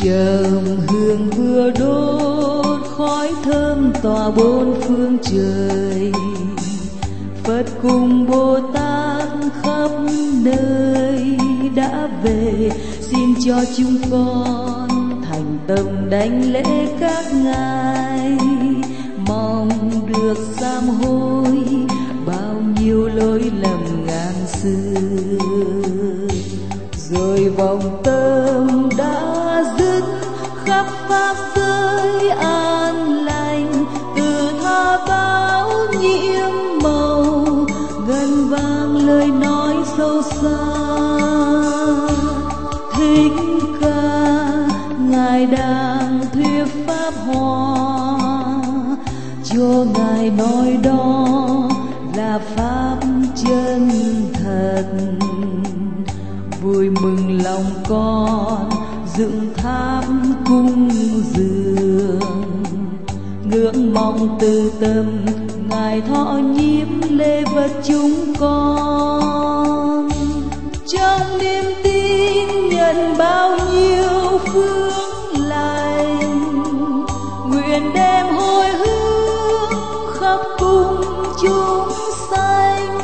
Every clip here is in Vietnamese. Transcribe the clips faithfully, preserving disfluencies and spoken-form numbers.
Trầm hương vừa đốt, khói thơm tỏa bốn phương trời. Phật cùng Bồ Tát khắp nơi đã về, xin cho chúng con thành tâm đảnh lễ các ngài, mong được sám hối bao nhiêu lỗi lầm ngàn xưa. Rồi vòng tâm đã dứt khắp pháp giới an lành, từ tha báo nhiễm màu gần vang lời nói sâu xa. Thích Ca ngài đang thuyết pháp hoa, cho ngài nói đó là pháp chân thật. Vui mừng lòng con dựng tháp cung dường, ngưỡng mong từ tâm ngài thọ nhiếp lễ vật chúng con. Trong niềm tin nhận bao nhiêu phước lành, nguyện đem hồi hướng khắp cung chúng sanh.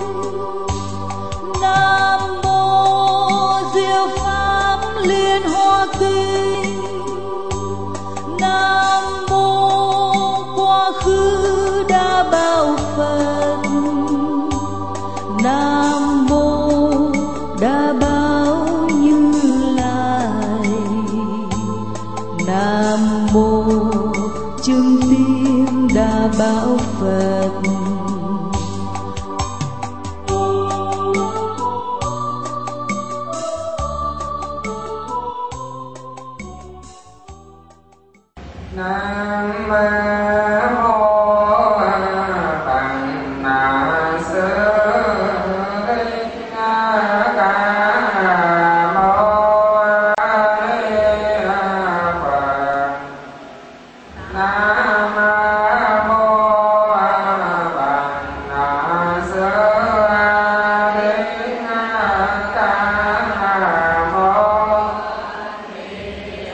Nam mô Diệu Pháp Liên Hoa Kinh, Nam mô Quá Khứ Đa Bảo Phật, Nam mô Đa Bảo Như Lai, Nam mô Chứng Tín Đa Bảo Phật. Nam mô Tạng Na Sư Thích Ca Mâu Ni Phật. Nam mô Tạng Na Sư Thích Ca Mâu Ni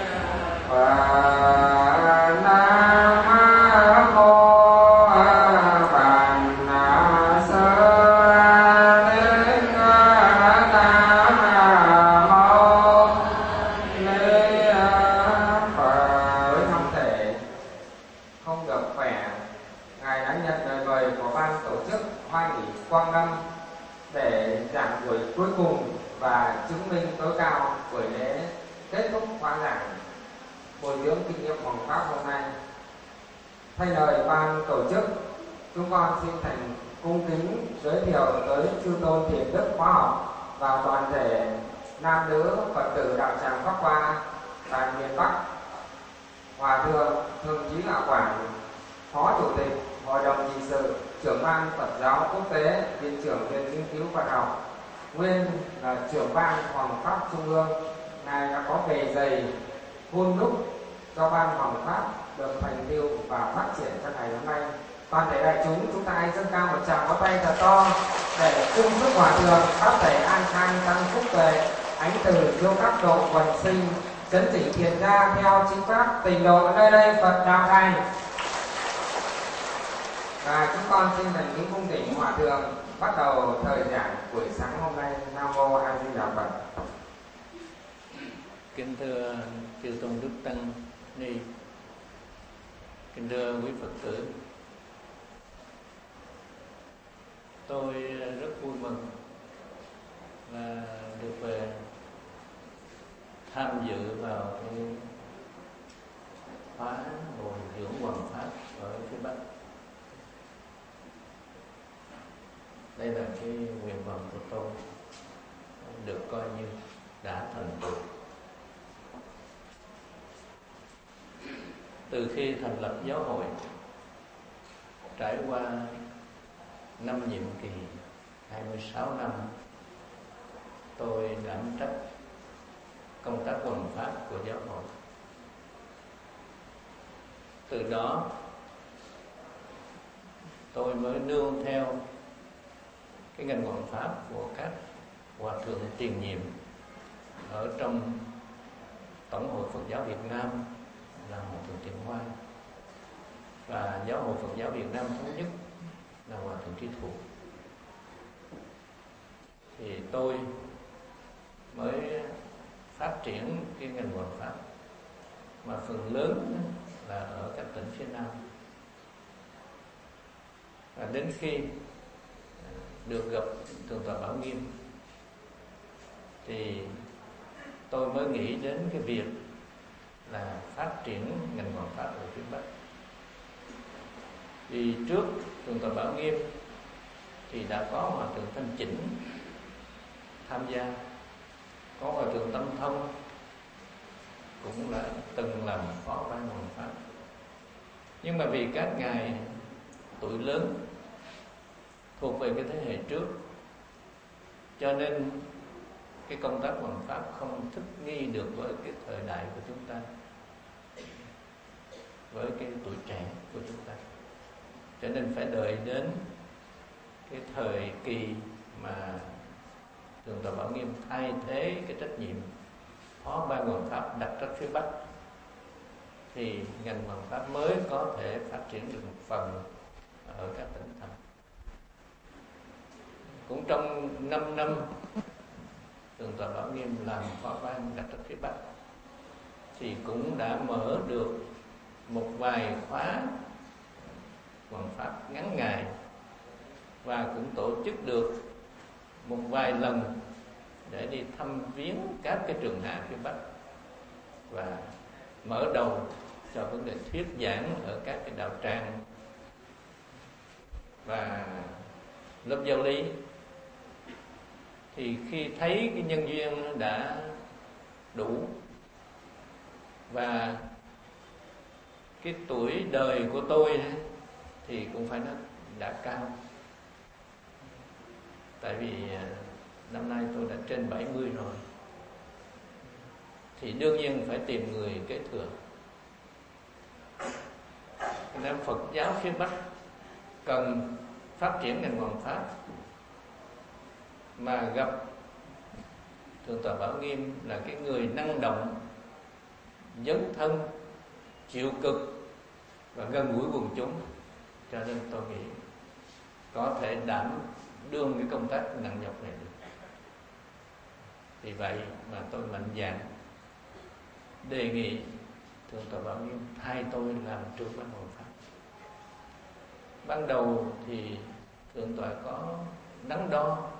Quang Lâm để giảng buổi cuối cùng và chứng minh tối cao buổi lễ kết thúc khóa giảng bồi dưỡng kinh nghiệm hoàng pháp hôm nay. Thay lời ban tổ chức, chúng con xin thành cung kính giới thiệu tới chư tôn thiền đức khóa học và toàn thể nam nữ Phật tử đạo tràng Pháp Hoa tại miền Bắc. Hòa thượng Thường Chí Đạo Quảng, Phó Chủ tịch Hội đồng trị sự, trưởng ban Phật giáo quốc tế, viện trưởng viện nghiên cứu Phật học, nguyên là trưởng ban Hoàng pháp Trung ương. Ngài đã có bề dày hun đúc cho ban Hoàng pháp được thành tựu và phát triển trong ngày hôm nay. Toàn thể đại chúng, chúng ta hãy dâng cao một tràng pháo tay thật to để chung sức hòa thượng pháp thể an khang tăng phúc tuệ, ánh từ chiếu khắp độ quần sinh, chấn chỉnh thiền gia theo chính pháp tình độ ở nơi đây Phật đạo thành. Và chúng con xin thành kính cung kính hòa thượng bắt đầu thời giảng buổi sáng hôm nay. Nam mô A Di Đà Phật. Kính thưa chư tôn đức tăng ni, kính thưa quý Phật tử, tôi rất vui mừng là được về tham dự vào cái khóa bồi dưỡng hoàng pháp ở phía Bắc. Đây là cái nguyện vọng của tôi được coi như đã thành tựu. Từ khi thành lập giáo hội, trải qua năm nhiệm kỳ hai mươi sáu năm, tôi đảm trách công tác hoằng pháp của giáo hội. Từ đó tôi mới nương theo cái ngành hoằng pháp của các hòa thượng tiền nhiệm ở trong Tổng hội Phật giáo Việt Nam là Hòa thượng Thiện Hoa, và Giáo hội Phật giáo Việt Nam Thống nhất là Hòa thượng Trí Thụ. Thì tôi mới phát triển cái ngành Hoằng pháp, mà phần lớn là ở các tỉnh phía Nam. Và đến khi được gặp Thượng tọa Bảo Nghiêm thì tôi mới nghĩ đến cái việc là phát triển ngành Hoằng pháp ở phía Bắc. Vì trước Thượng tọa Bảo Nghiêm thì đã có Hòa thượng Thanh Chỉnh tham gia, có Hòa thượng Tâm Thông cũng là từng làm phó ban Hoằng pháp. Nhưng mà vì các ngài tuổi lớn, thuộc về cái thế hệ trước, cho nên cái công tác hoằng pháp không thích nghi được với cái thời đại của chúng ta, với cái tuổi trẻ của chúng ta. Cho nên phải đợi đến cái thời kỳ mà Thượng tọa Bảo Nghiêm thay thế cái trách nhiệm phó ban hoằng pháp đặt ra phía Bắc, thì ngành hoằng pháp mới có thể phát triển được một phần ở các tỉnh thành. Cũng trong năm năm Thượng tọa Bảo Nghiêm làm phó ban đặt ra phía Bắc thì cũng đã mở được một vài khóa hoằng pháp ngắn ngày, và cũng tổ chức được một vài lần để đi thăm viếng các cái trường hạ phía Bắc, và mở đầu cho vấn đề thuyết giảng ở các cái đạo tràng và lớp giáo lý. Thì khi thấy cái nhân duyên đã đủ và cái tuổi đời của tôi thì cũng phải nói đã cao, tại vì năm nay tôi đã trên bảy mươi rồi, thì đương nhiên phải tìm người kế thừa. Nên Phật giáo phía Bắc cần phát triển ngành hoằng pháp, mà gặp Thượng tọa Bảo Nghiêm là cái người năng động, dấn thân, chịu cực và gần gũi quần chúng, cho nên tôi nghĩ có thể đảm đương cái công tác nặng nhọc này được. Vì vậy mà tôi mạnh dạn đề nghị Thượng tọa Bảo Nghiêm thay tôi làm trưởng ban hoằng pháp. Ban đầu thì Thượng tọa có đắn đo,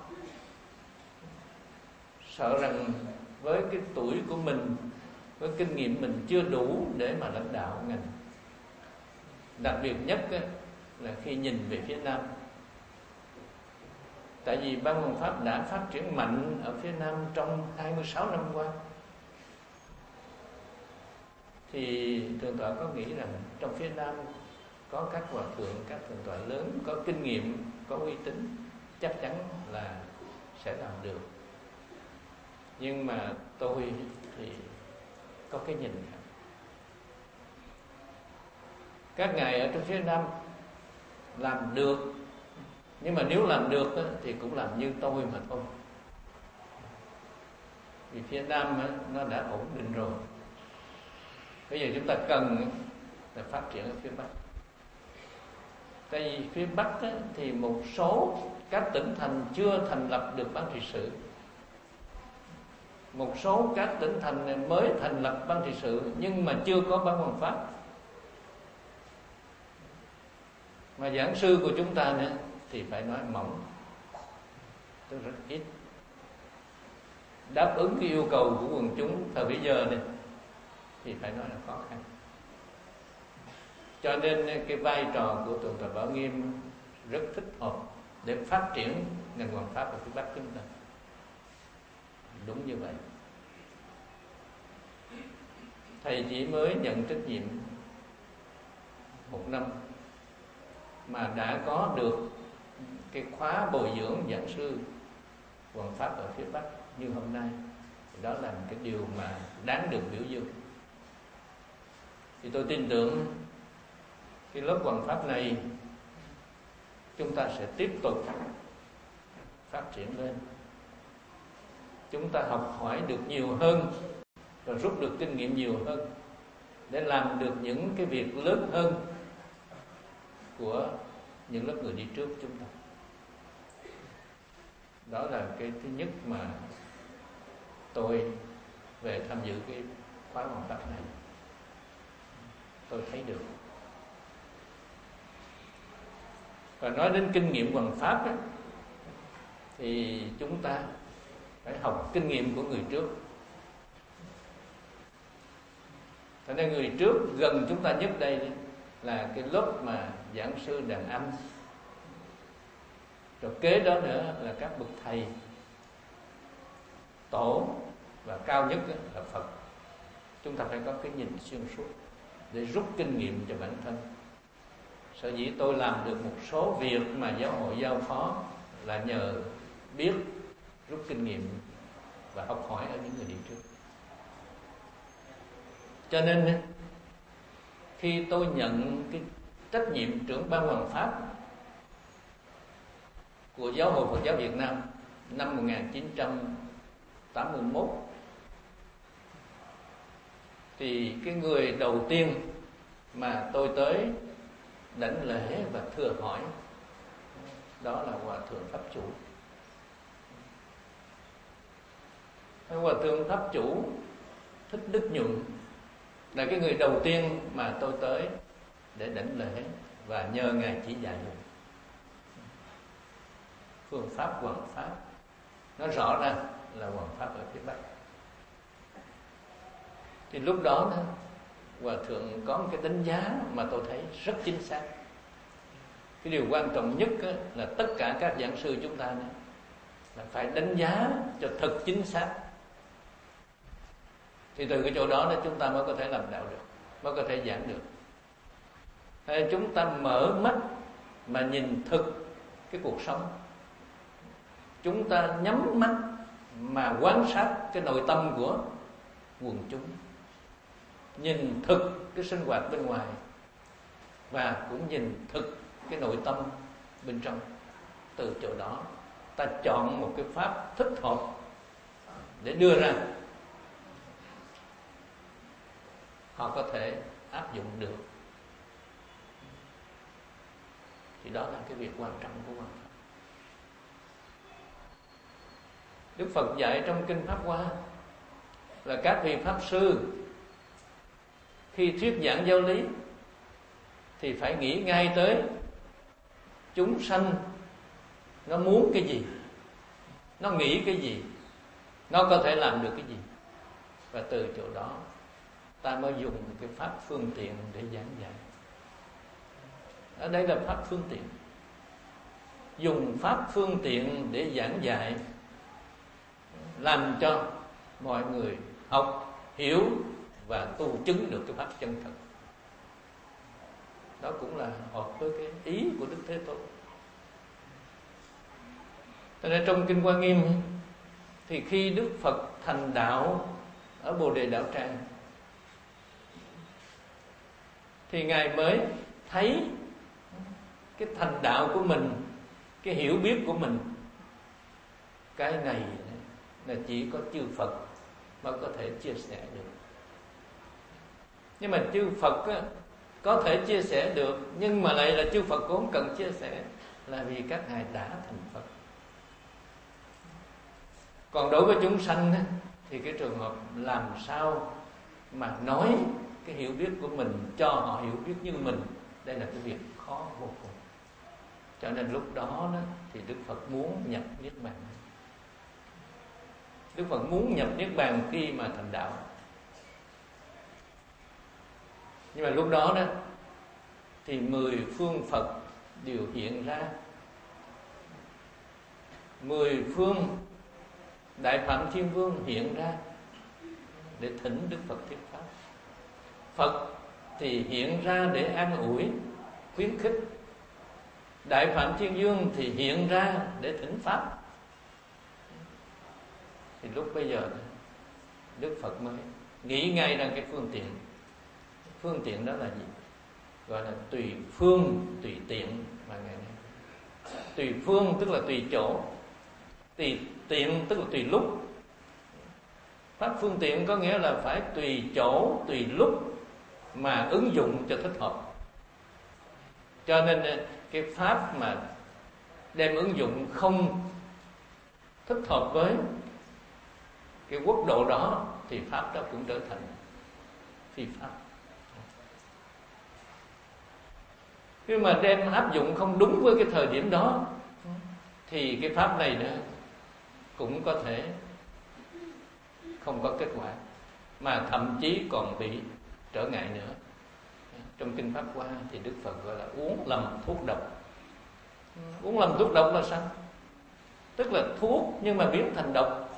sợ rằng với cái tuổi của mình, với kinh nghiệm mình chưa đủ để mà lãnh đạo ngành. Đặc biệt nhất là khi nhìn về phía Nam, tại vì ban hoằng pháp đã phát triển mạnh ở phía Nam trong hai mươi sáu năm qua, thì Thượng tọa có nghĩ rằng trong phía Nam có các hòa thượng, các thượng tọa lớn có kinh nghiệm, có uy tín, chắc chắn là sẽ làm được. Nhưng mà tôi thì có cái nhìn khác. Các ngài ở trong phía Nam làm được, nhưng mà nếu làm được thì cũng làm như tôi mà thôi. Vì phía Nam nó đã ổn định rồi. Bây giờ chúng ta cần là phát triển ở phía Bắc. Tại vì phía Bắc thì một số các tỉnh thành chưa thành lập được ban trị sự, một số các tỉnh thành mới thành lập ban trị sự nhưng mà chưa có ban hoằng pháp. Mà giảng sư của chúng ta nữa thì phải nói mỏng, tức rất ít, đáp ứng cái yêu cầu của quần chúng thời bây giờ này thì phải nói là khó khăn. Cho nên cái vai trò của Thượng tọa Bảo Nghiêm rất thích hợp để phát triển ngành hoằng pháp ở phía Bắc chúng ta. Đúng như vậy. Thầy chỉ mới nhận trách nhiệm một năm mà đã có được cái khóa bồi dưỡng giảng sư hoằng pháp ở phía Bắc như hôm nay. Đó là một cái điều mà đáng được biểu dương. Thì tôi tin tưởng cái lớp hoằng pháp này chúng ta sẽ tiếp tục phát triển lên. Chúng ta học hỏi được nhiều hơn và rút được kinh nghiệm nhiều hơn để làm được những cái việc lớn hơn của những lớp người đi trước chúng ta. Đó là cái thứ nhất mà tôi về tham dự cái khóa hoàn pháp này tôi thấy được. Và nói đến kinh nghiệm hoàn pháp ấy, thì chúng ta phải học kinh nghiệm của người trước. Cho nên người trước gần chúng ta nhất đây là cái lớp mà giảng sư đàn âm. Rồi kế đó nữa là các bậc thầy tổ, và cao nhất là Phật. Chúng ta phải có cái nhìn xuyên suốt để rút kinh nghiệm cho bản thân. Sở dĩ tôi làm được một số việc mà giáo hội giao phó là nhờ biết, rút kinh nghiệm và học hỏi ở những người đi trước. Cho nên khi tôi nhận cái trách nhiệm trưởng ban hoàn pháp của Giáo hội Phật giáo Việt Nam năm một nghìn chín trăm tám mươi mốt, thì cái người đầu tiên mà tôi tới đảnh lễ và thừa hỏi đó là Hòa thượng Pháp Chủ. Hòa thượng Pháp Chủ Thích Đức Nhuận là cái người đầu tiên mà tôi tới để đảnh lễ và nhờ Ngài chỉ dạy phương pháp hoàn pháp. Nó rõ ràng là hoàn pháp ở phía Bắc. Thì lúc đó Hòa thượng có một cái đánh giá mà tôi thấy rất chính xác. Cái điều quan trọng nhất là tất cả các giảng sư chúng ta là phải đánh giá cho thật chính xác. Thì từ cái chỗ đó chúng ta mới có thể làm đạo được, mới có thể giảng được. Hay chúng ta mở mắt mà nhìn thực cái cuộc sống, chúng ta nhắm mắt mà quan sát cái nội tâm của quần chúng, nhìn thực cái sinh hoạt bên ngoài và cũng nhìn thực cái nội tâm bên trong. Từ chỗ đó ta chọn một cái pháp thích hợp để đưa ra, họ có thể áp dụng được. Thì đó là cái việc quan trọng của Hoàng Pháp. Đức Phật dạy trong Kinh Pháp Hoa là các vị Pháp Sư khi thuyết giảng giáo lý thì phải nghĩ ngay tới chúng sanh nó muốn cái gì, nó nghĩ cái gì, nó có thể làm được cái gì. Và từ chỗ đó ta mới dùng cái pháp phương tiện để giảng dạy. Ở đây là pháp phương tiện. Dùng pháp phương tiện để giảng dạy, làm cho mọi người học, hiểu và tu chứng được cái pháp chân thật. Đó cũng là hợp với cái ý của Đức Thế Tôn. Cho nên trong Kinh Hoa Nghiêm thì khi Đức Phật thành đạo ở Bồ Đề Đạo Tràng thì Ngài mới thấy cái thành đạo của mình, cái hiểu biết của mình, cái này là chỉ có chư Phật mới có thể chia sẻ được. Nhưng mà chư Phật á, có thể chia sẻ được, nhưng mà lại là chư Phật cũng không cần chia sẻ, là vì các ngài đã thành Phật. Còn đối với chúng sanh á, thì cái trường hợp làm sao mà nói cái hiểu biết của mình cho họ hiểu biết như mình, đây là cái việc khó vô cùng. Cho nên lúc đó, đó thì Đức Phật muốn nhập Niết Bàn. Đức Phật muốn nhập Niết Bàn khi mà thành đạo. Nhưng mà lúc đó đó thì mười phương Phật đều hiện ra. Mười phương Đại Phạm Thiên Vương hiện ra để thỉnh Đức Phật thuyết pháp. Phật thì hiện ra để an ủi, khuyến khích. Đại Phạm Thiên Vương thì hiện ra để thỉnh pháp. Thì lúc bây giờ Đức Phật mới nghĩ ngay ra cái phương tiện. Phương tiện đó là gì? Gọi là tùy phương, tùy tiện mà Ngài nói. Tùy phương tức là tùy chỗ, tùy tiện tức là tùy lúc. Pháp phương tiện có nghĩa là phải tùy chỗ, tùy lúc mà ứng dụng cho thích hợp. Cho nên cái pháp mà đem ứng dụng không thích hợp với cái quốc độ đó thì pháp đó cũng trở thành phi pháp. Khi mà đem áp dụng không đúng với cái thời điểm đó thì cái pháp này nữa cũng có thể không có kết quả, mà thậm chí còn bị trở ngại nữa. Trong kinh Pháp Hoa thì Đức Phật gọi là uống lầm thuốc độc. Uống lầm thuốc độc là sao? Tức là thuốc nhưng mà biến thành độc,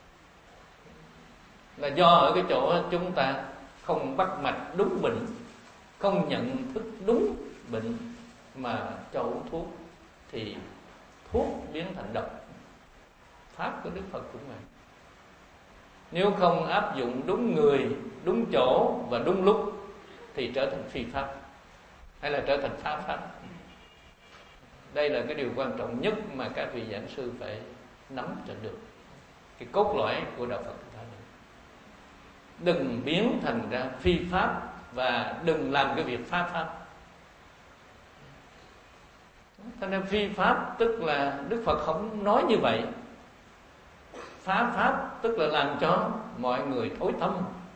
là do ở cái chỗ chúng ta không bắt mạch đúng bệnh, không nhận thức đúng bệnh mà cho uống thuốc thì thuốc biến thành độc. Pháp của Đức Phật cũng vậy. Nếu không áp dụng đúng người, đúng chỗ và đúng lúc thì trở thành phi pháp, hay là trở thành phá pháp. Đây là cái điều quan trọng nhất mà các vị giảng sư phải nắm cho được, cái cốt lõi của đạo Phật. Đừng biến thành ra phi pháp và đừng làm cái việc phá pháp. Cho nên phi pháp tức là Đức Phật không nói như vậy. Phá pháp tức là làm cho mọi người thối tâm.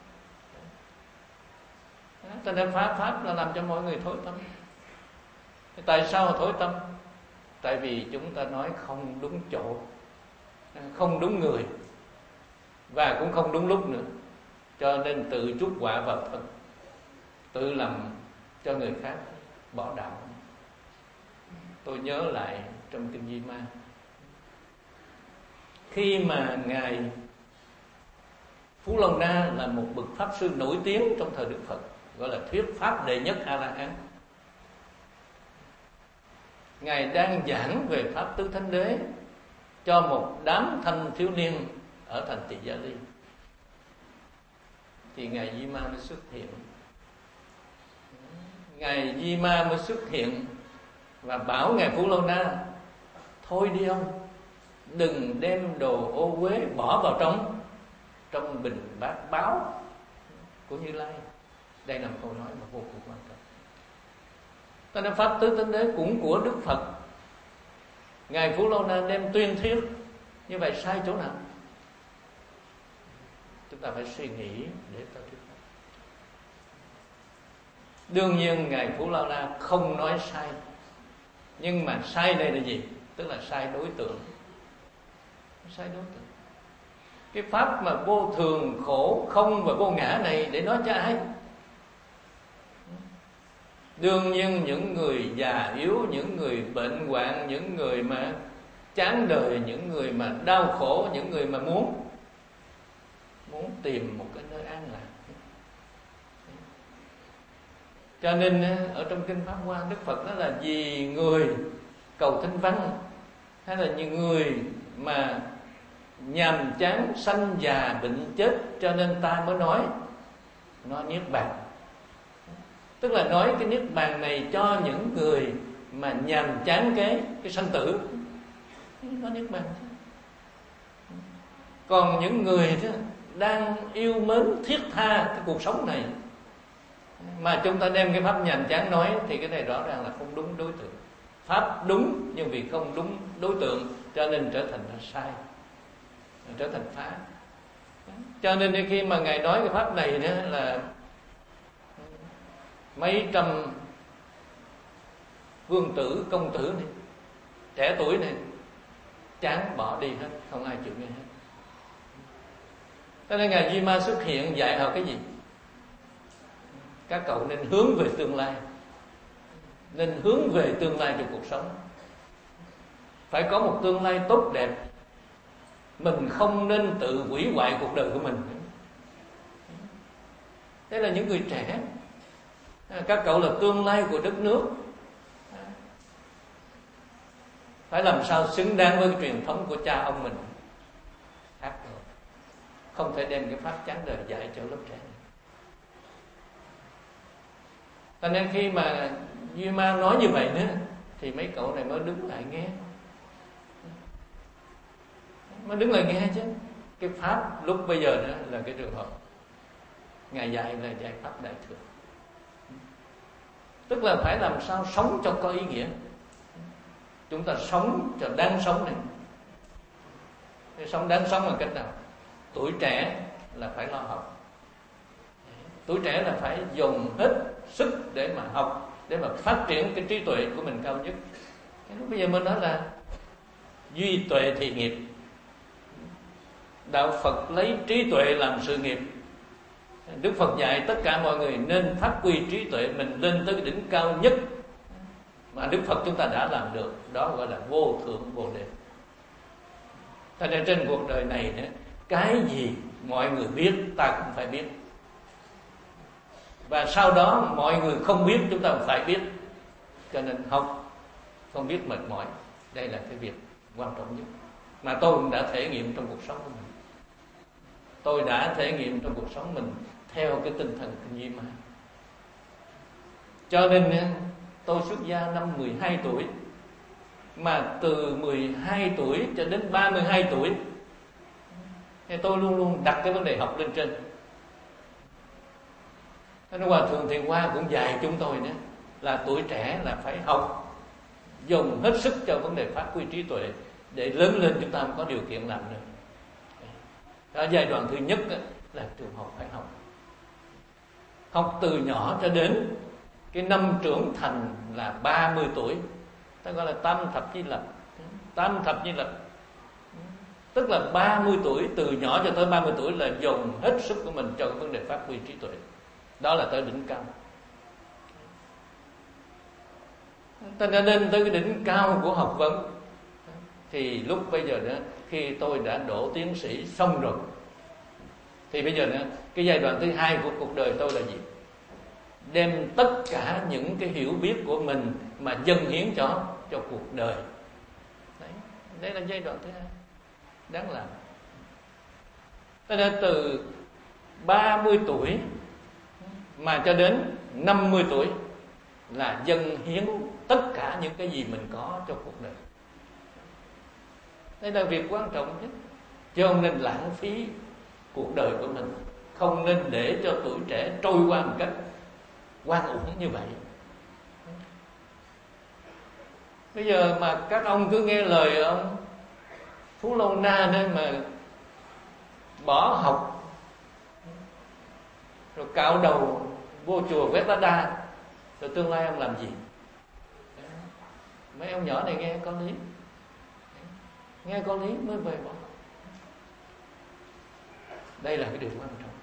Cho nên phá pháp là làm cho mọi người thối tâm. Tại sao thối tâm? Tại vì chúng ta nói không đúng chỗ, không đúng người, và cũng không đúng lúc nữa. Cho nên tự chuốc họa vào thân, tự làm cho người khác bỏ đạo. Tôi nhớ lại trong kinh Di Ma, khi mà Ngài Phú Lâu Na là một bậc Pháp sư nổi tiếng trong thời Đức Phật, gọi là thuyết Pháp đệ nhất A-la-hán. Ngài đang giảng về Pháp Tứ Thánh Đế cho một đám thanh thiếu niên ở thành Tỳ Gia Ly. Thì Ngài Di Ma mới xuất hiện. Ngài Di Ma mới xuất hiện và bảo Ngài Phú Lâu Na: thôi đi ông, đừng đem đồ ô uế bỏ vào trong trong bình bát báo của Như Lai. Đây là một câu nói mà vô cùng quan trọng. Cho nên Pháp Tứ Thánh Đế cũng của Đức Phật. Ngài Phú Lâu Na đem tuyên thuyết như vậy sai chỗ nào? Chúng ta phải suy nghĩ để ta thuyết. Đương nhiên Ngài Phú Lâu Na không nói sai, nhưng mà sai đây là gì? Tức là sai đối tượng. Sai đối tượng. Cái pháp mà vô thường, khổ, không và vô ngã này để nói cho ai? Đương nhiên những người già yếu, những người bệnh hoạn, những người mà chán đời, những người mà đau khổ, những người mà muốn muốn tìm một cái nơi an lạc. Cho nên ở trong kinh Pháp Hoa, Đức Phật nói là vì người cầu thinh văn, hay là những người mà nhàm chán sanh già bệnh chết, cho nên ta mới nói nói niết bàn. Tức là nói cái niết bàn này cho những người mà nhàm chán cái cái sanh tử, nói niết bàn. Còn những người đó đang yêu mến thiết tha cái cuộc sống này mà chúng ta đem cái pháp nhàm chán nói thì cái này rõ ràng là không đúng đối tượng. Pháp đúng nhưng vì không đúng đối tượng cho nên trở thành là sai, trở thành phá. Cho nên khi mà Ngài nói cái pháp này đó là mấy trăm vương tử, công tử này, trẻ tuổi này chán bỏ đi hết, không ai chịu nghe hết. Cho nên Ngài Di Ma xuất hiện dạy họ cái gì? Các cậu nên hướng về tương lai, nên hướng về tương lai trong cuộc sống. Phải có một tương lai tốt đẹp. Mình không nên tự hủy hoại cuộc đời của mình. Đây là những người trẻ. Các cậu là tương lai của đất nước, phải làm sao xứng đáng với cái truyền thống của cha ông mình. Khác rồi, không thể đem cái pháp chán đời dạy cho lớp trẻ này. Cho nên khi mà Duy Ma nói như vậy nữa thì mấy cậu này mới đứng lại nghe, mới đứng lại nghe chứ. cái pháp lúc bây giờ đó là cái trường hợp Ngài dạy là giải pháp đại thừa. Tức là phải làm sao sống cho có ý nghĩa. Chúng ta sống cho đáng sống này. Cái sống đáng sống bằng cách nào? Tuổi trẻ là phải lo học. Tuổi trẻ là phải dùng hết sức để mà học, để mà phát triển cái trí tuệ của mình cao nhất. Lúc bây giờ mình nói là duy tuệ thì nghiệp. Đạo Phật lấy trí tuệ làm sự nghiệp. Đức Phật dạy tất cả mọi người nên phát huy trí tuệ mình lên tới đỉnh cao nhất mà Đức Phật chúng ta đã làm được. Đó gọi là vô thượng bồ đề. Cho nên trên cuộc đời này nữa, cái gì mọi người biết ta cũng phải biết, và sau đó mọi người không biết chúng ta cũng phải biết. Cho nên học không biết mệt mỏi, đây là cái việc quan trọng nhất mà tôi cũng đã thể nghiệm trong cuộc sống của mình. Tôi đã thể nghiệm trong cuộc sống mình theo cái tinh thần kinh Di Ma. Cho nên tôi xuất gia năm mười hai tuổi, mà từ mười hai tuổi cho đến ba mươi hai tuổi thì tôi luôn luôn đặt cái vấn đề học lên trên. Nên Hòa Thượng Thiền Hoa cũng dạy chúng tôi nữa là tuổi trẻ là phải học, dùng hết sức cho vấn đề phát huy trí tuệ, để lớn lên chúng ta mới có điều kiện làm được. Ở giai đoạn thứ nhất là trường học phải học. Học từ nhỏ cho đến cái năm trưởng thành là ba mươi tuổi. Ta gọi là tam thập chi lập. Tam thập chi lập tức là ba mươi tuổi, từ nhỏ cho tới ba mươi tuổi là dùng hết sức của mình cho cái vấn đề phát huy trí tuệ. Đó là tới đỉnh cao. Ta đã lên tới cái đỉnh cao của học vấn. Thì lúc bây giờ đó, khi tôi đã đỗ tiến sĩ xong rồi, thì bây giờ nữa, cái giai đoạn thứ hai của cuộc đời tôi là gì? Đem tất cả những cái hiểu biết của mình mà dâng hiến cho cho cuộc đời. Đấy, đây là giai đoạn thứ hai đáng làm. Cho nên từ ba mươi tuổi mà cho đến năm mươi tuổi là dâng hiến tất cả những cái gì mình có cho cuộc đời. Đây là việc quan trọng nhất. Chứ không nên lãng phí cuộc đời của mình, không nên để cho tuổi trẻ trôi qua một cách oan uổng như vậy. Bây giờ mà các ông cứ nghe lời ông Phú Lâu Na nên mà bỏ học, rồi cạo đầu vô chùa quét lá đa, rồi tương lai ông làm gì? Mấy ông nhỏ này nghe có lý, nghe có lý mới về bỏ. Đây là cái điều quan trọng.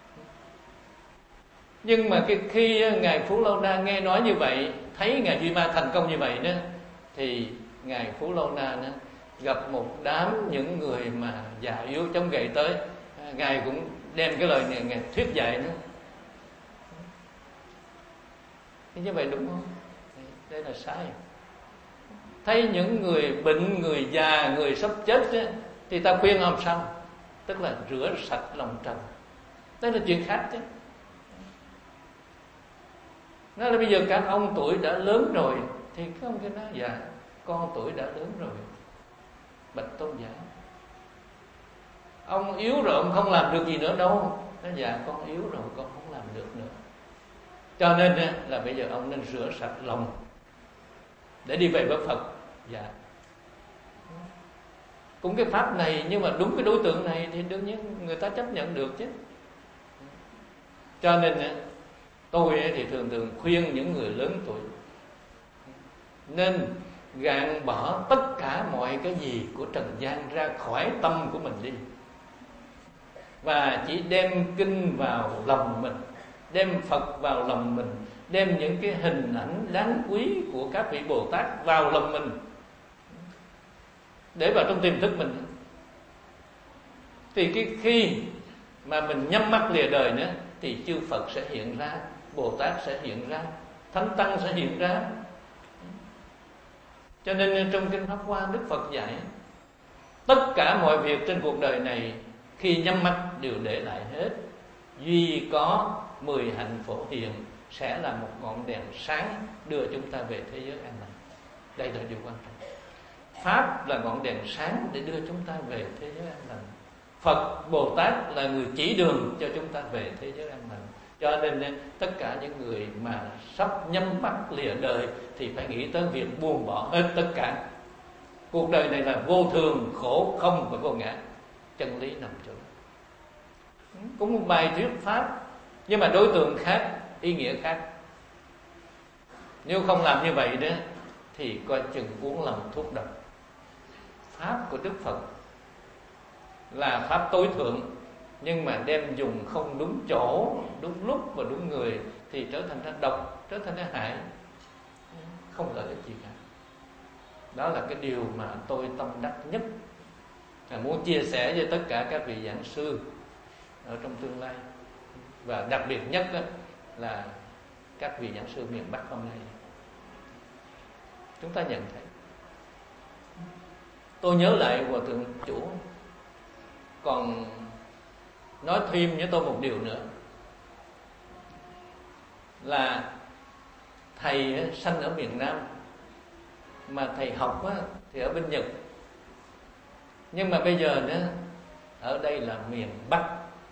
Nhưng mà cái khi Ngài Phú Lâu Na nghe nói như vậy, thấy Ngài Duy Ma thành công như vậy nữa, thì Ngài Phú Lâu Na nữa gặp một đám những người mà già yếu chống gậy tới, Ngài cũng đem cái lời này Ngài thuyết dạy nữa. Thế như vậy đúng không? Đây là sai. Thấy những người bệnh, người già, người sắp chết ấy, thì ta khuyên làm sao? Tức là rửa sạch lòng trần. Đây là chuyện khác chứ. Nói là bây giờ các ông tuổi đã lớn rồi, thì các ông cái nói dạ con tuổi đã lớn rồi, bạch tôn giả, ông yếu rồi, ông không làm được gì nữa đâu. Nói dạ con yếu rồi, con không làm được nữa. Cho nên là bây giờ ông nên rửa sạch lòng để đi về với Phật. Dạ, cũng cái pháp này, nhưng mà đúng cái đối tượng này thì đương nhiên người ta chấp nhận được chứ. Cho nên tôi thì thường thường khuyên những người lớn tuổi nên gạn bỏ tất cả mọi cái gì của trần gian ra khỏi tâm của mình đi, và chỉ đem kinh vào lòng mình, đem Phật vào lòng mình, đem những cái hình ảnh đáng quý của các vị Bồ Tát vào lòng mình, để vào trong tiềm thức mình. Thì cái khi mà mình nhắm mắt lìa đời nữa, thì chư Phật sẽ hiện ra, Bồ Tát sẽ hiện ra, Thánh Tăng sẽ hiện ra. Cho nên trong Kinh Pháp Hoa, Đức Phật dạy tất cả mọi việc trên cuộc đời này khi nhắm mắt đều để lại hết, duy có mười hạnh phổ hiền sẽ là một ngọn đèn sáng đưa chúng ta về thế giới an lành. Đây là điều quan trọng. Pháp là ngọn đèn sáng để đưa chúng ta về thế giới an lành. Phật Bồ Tát là người chỉ đường cho chúng ta về thế giới an lành. Cho nên tất cả những người mà sắp nhắm mắt lìa đời thì phải nghĩ tới việc buông bỏ hết tất cả. Cuộc đời này là vô thường, khổ, không và vô ngã. Chân lý nằm chỗ đó. Cũng một bài thuyết pháp, nhưng mà đối tượng khác, ý nghĩa khác. Nếu không làm như vậy đó thì coi chừng uống lòng thuốc độc. Pháp của Đức Phật là pháp tối thượng, nhưng mà đem dùng không đúng chỗ, đúng lúc và đúng người thì trở thành ra độc, trở thành ra hại, không lợi ích gì cả. Đó là cái điều mà tôi tâm đắc nhất, là muốn chia sẻ với tất cả các vị giảng sư ở trong tương lai, và đặc biệt nhất là các vị giảng sư miền Bắc hôm nay. Chúng ta nhận thấy, tôi nhớ lại Hòa Thượng Chủ còn nói thêm với tôi một điều nữa, là thầy sanh ở miền Nam mà thầy học thì ở bên Nhật, nhưng mà bây giờ nữa ở đây là miền Bắc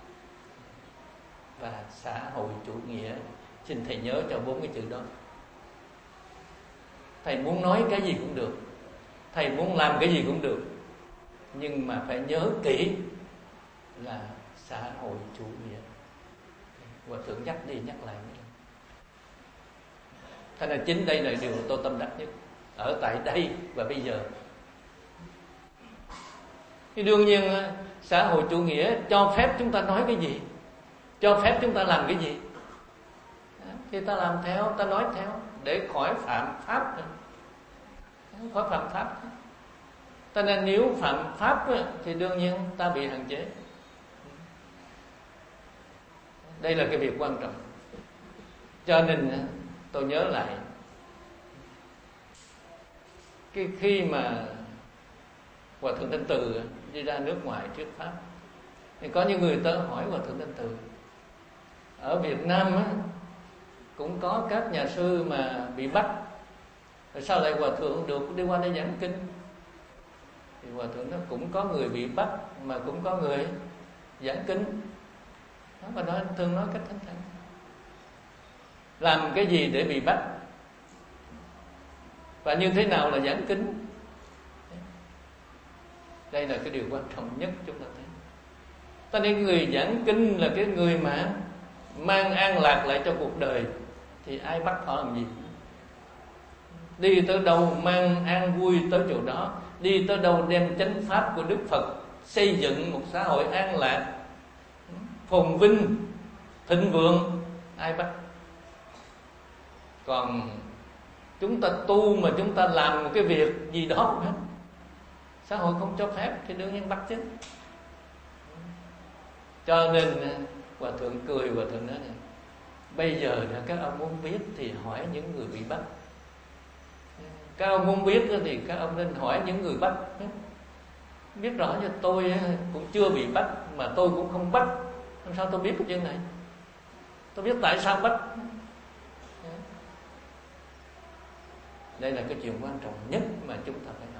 và xã hội chủ nghĩa. Xin thầy nhớ cho bốn cái chữ đó. Thầy muốn nói cái gì cũng được, thầy muốn làm cái gì cũng được, nhưng mà phải nhớ kỹ là xã hội chủ nghĩa. Hòa Thượng nhắc đi nhắc lại nữa. Thế nên chính đây là điều tôi tâm đắc nhất ở tại đây và bây giờ. Thì đương nhiên xã hội chủ nghĩa cho phép chúng ta nói cái gì, cho phép chúng ta làm cái gì thì ta làm theo, ta nói theo, để khỏi phạm pháp, khỏi phạm pháp. Cho nên nếu phạm pháp thì đương nhiên ta bị hạn chế. Đây là cái việc quan trọng. Cho nên tôi nhớ lại cái khi mà Hòa Thượng Thanh Từ đi ra nước ngoài thuyết pháp, thì có những người tới hỏi Hòa Thượng Thanh Từ, ở Việt Nam á, cũng có các nhà sư mà bị bắt, rồi sao lại Hòa Thượng được đi qua đây giảng kinh? Thì Hòa Thượng nó cũng có người bị bắt mà cũng có người giảng kinh. Đó, và nói thường nói cách thanh thản. Làm cái gì để bị bắt? Và như thế nào là giảng kinh? Đây là cái điều quan trọng nhất chúng ta thấy. Ta nên người giảng kinh là cái người mà mang an lạc lại cho cuộc đời, thì ai bắt họ làm gì? Đi tới đâu mang an vui tới chỗ đó, đi tới đâu đem chánh pháp của Đức Phật xây dựng một xã hội an lạc, phồn vinh, thịnh vượng, ai bắt? Còn chúng ta tu mà chúng ta làm một cái việc gì đó xã hội không cho phép thì đương nhiên bắt chứ. Cho nên Hòa Thượng cười, Hòa Thượng nói này, bây giờ các ông muốn biết thì hỏi những người bị bắt. Các ông muốn biết thì các ông nên hỏi những người bắt. Biết rõ cho tôi cũng chưa bị bắt, mà tôi cũng không bắt, làm sao tôi biết cái chuyện này? Tôi biết tại sao bắt. Đây là cái chuyện quan trọng nhất mà chúng ta phải học.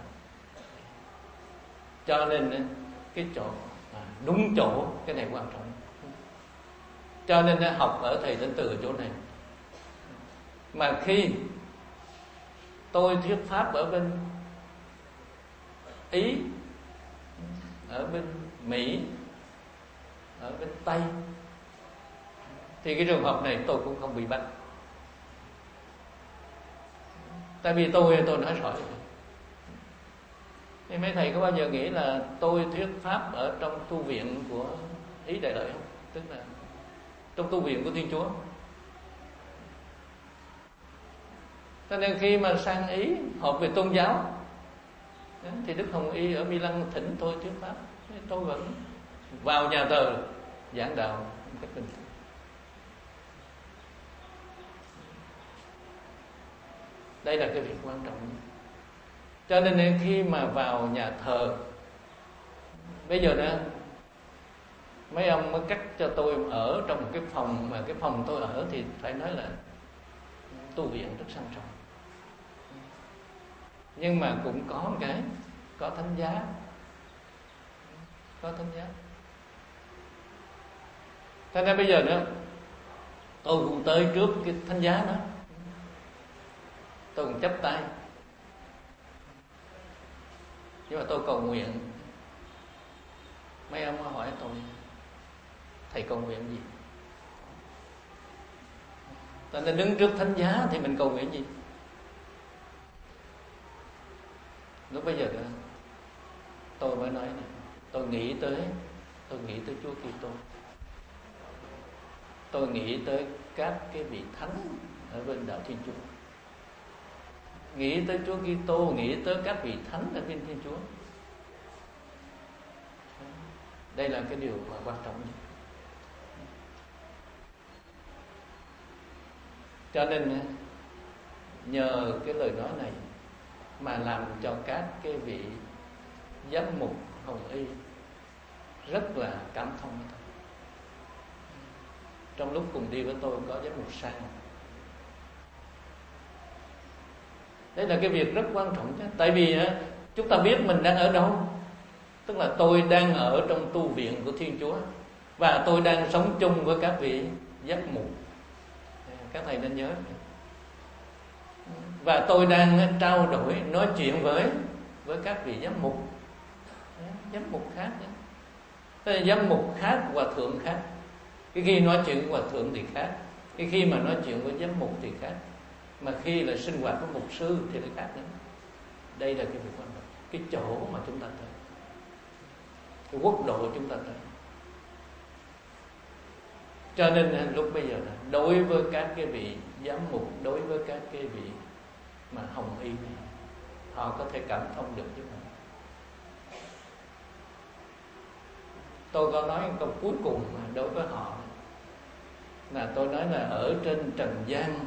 Cho nên cái chỗ đúng chỗ, cái này quan trọng. Cho nên học ở thầy Thanh Từ ở chỗ này. Mà khi tôi thuyết pháp ở bên Ý, ở bên Mỹ, ở bên Tây, thì cái trường hợp này tôi cũng không bị bắt. Tại vì tôi tôi nói rõ. Thì mấy thầy có bao giờ nghĩ là tôi thuyết pháp ở trong tu viện của Ý Đại Lợi không? Tức là trong tu viện của Thiên Chúa. Cho nên khi mà sang Ý họp về tôn giáo thì Đức Hồng Y ở Milan thỉnh tôi thuyết pháp, tôi vẫn vào nhà thờ giảng đạo một cách bình thường. Đây là cái việc quan trọng. Cho nên khi mà vào nhà thờ, bây giờ đó mấy ông mới cắt cho tôi ở trong một cái phòng, mà cái phòng tôi ở thì phải nói là tu viện rất sang trọng, nhưng mà cũng có một cái có thánh giá, có thánh giá. Thế nên bây giờ nữa tôi cũng tới trước cái thánh giá đó, tôi cũng chắp tay, nhưng mà tôi cầu nguyện. Mấy ông hỏi tôi, thầy cầu nguyện gì? Tôi nên đứng trước thánh giá thì mình cầu nguyện gì? Lúc bây giờ đó, tôi mới nói này, tôi nghĩ tới, tôi nghĩ tới Chúa Kitô, tôi nghĩ tới các cái vị thánh ở bên đạo Thiên Chúa, nghĩ tới Chúa Kitô, nghĩ tới các vị thánh ở bên Thiên Chúa. Đây là cái điều mà quan trọng nhất. Cho nên nhờ cái lời nói này mà làm cho các cái vị giám mục Hồng Y rất là cảm thông với tôi. Trong lúc cùng đi với tôi có giám mục Sang. Đây là cái việc rất quan trọng chứ. Tại vì chúng ta biết mình đang ở đâu. Tức là tôi đang ở trong tu viện của Thiên Chúa, và tôi đang sống chung với các vị giám mục. Các thầy nên nhớ. Và tôi đang trao đổi, nói chuyện với với các vị giám mục, giám mục khác nữa. Tức là giám mục khác, hòa thượng khác. Cái khi nói chuyện với hòa thượng thì khác, cái khi mà nói chuyện với giám mục thì khác, mà khi là sinh hoạt với mục sư thì lại khác nữa. Đây là cái việc quan trọng, cái chỗ mà chúng ta tới, cái quốc độ chúng ta tới. Cho nên lúc bây giờ đối với các cái vị giám mục, đối với các cái vị mà Hồng Y này, họ có thể cảm thông được với mình. Tôi có nói câu cuối cùng mà đối với họ là tôi nói là ở trên trần gian,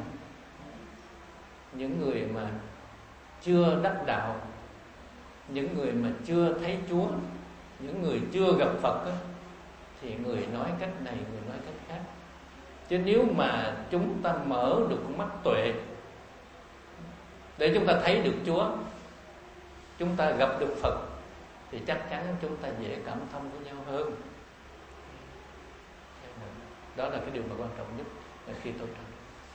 những người mà chưa đắc đạo, những người mà chưa thấy Chúa, những người chưa gặp Phật đó, thì người nói cách này, người nói cách khác. Chứ nếu mà chúng ta mở được con mắt tuệ để chúng ta thấy được Chúa, chúng ta gặp được Phật, thì chắc chắn chúng ta dễ cảm thông với nhau hơn. Đó là cái điều mà quan trọng nhất là khi tôi trao.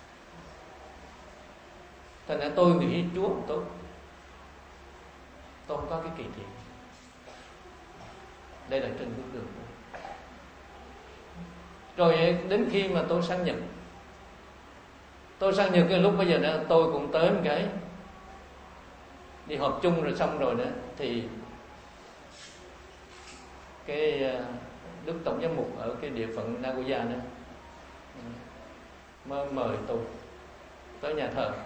Thành ra tôi nghĩ Chúa tốt, tôi không có cái kỳ thị. Đây là trên bước đường. Rồi đến khi mà tôi sang Nhật, tôi sang Nhật cái lúc bây giờ đó, tôi cũng tới một cái đi họp chung rồi xong rồi đó, thì cái Đức Tổng Giám mục ở cái địa phận Nagoya đó mới mời tôi tới nhà thờ.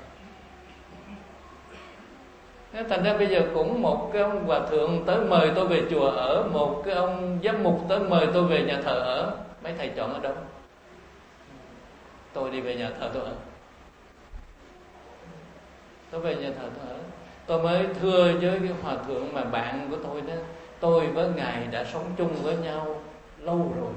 Thành ra bây giờ cũng một cái ông hòa thượng tới mời tôi về chùa ở, một cái ông giám mục tới mời tôi về nhà thờ ở. Mấy thầy chọn ở đâu? Tôi đi về nhà thờ tôi ở. Tôi về nhà thờ tôi ở. Tôi mới thưa với cái hòa thượng mà bạn của tôi đó, tôi với ngài đã sống chung với nhau lâu rồi,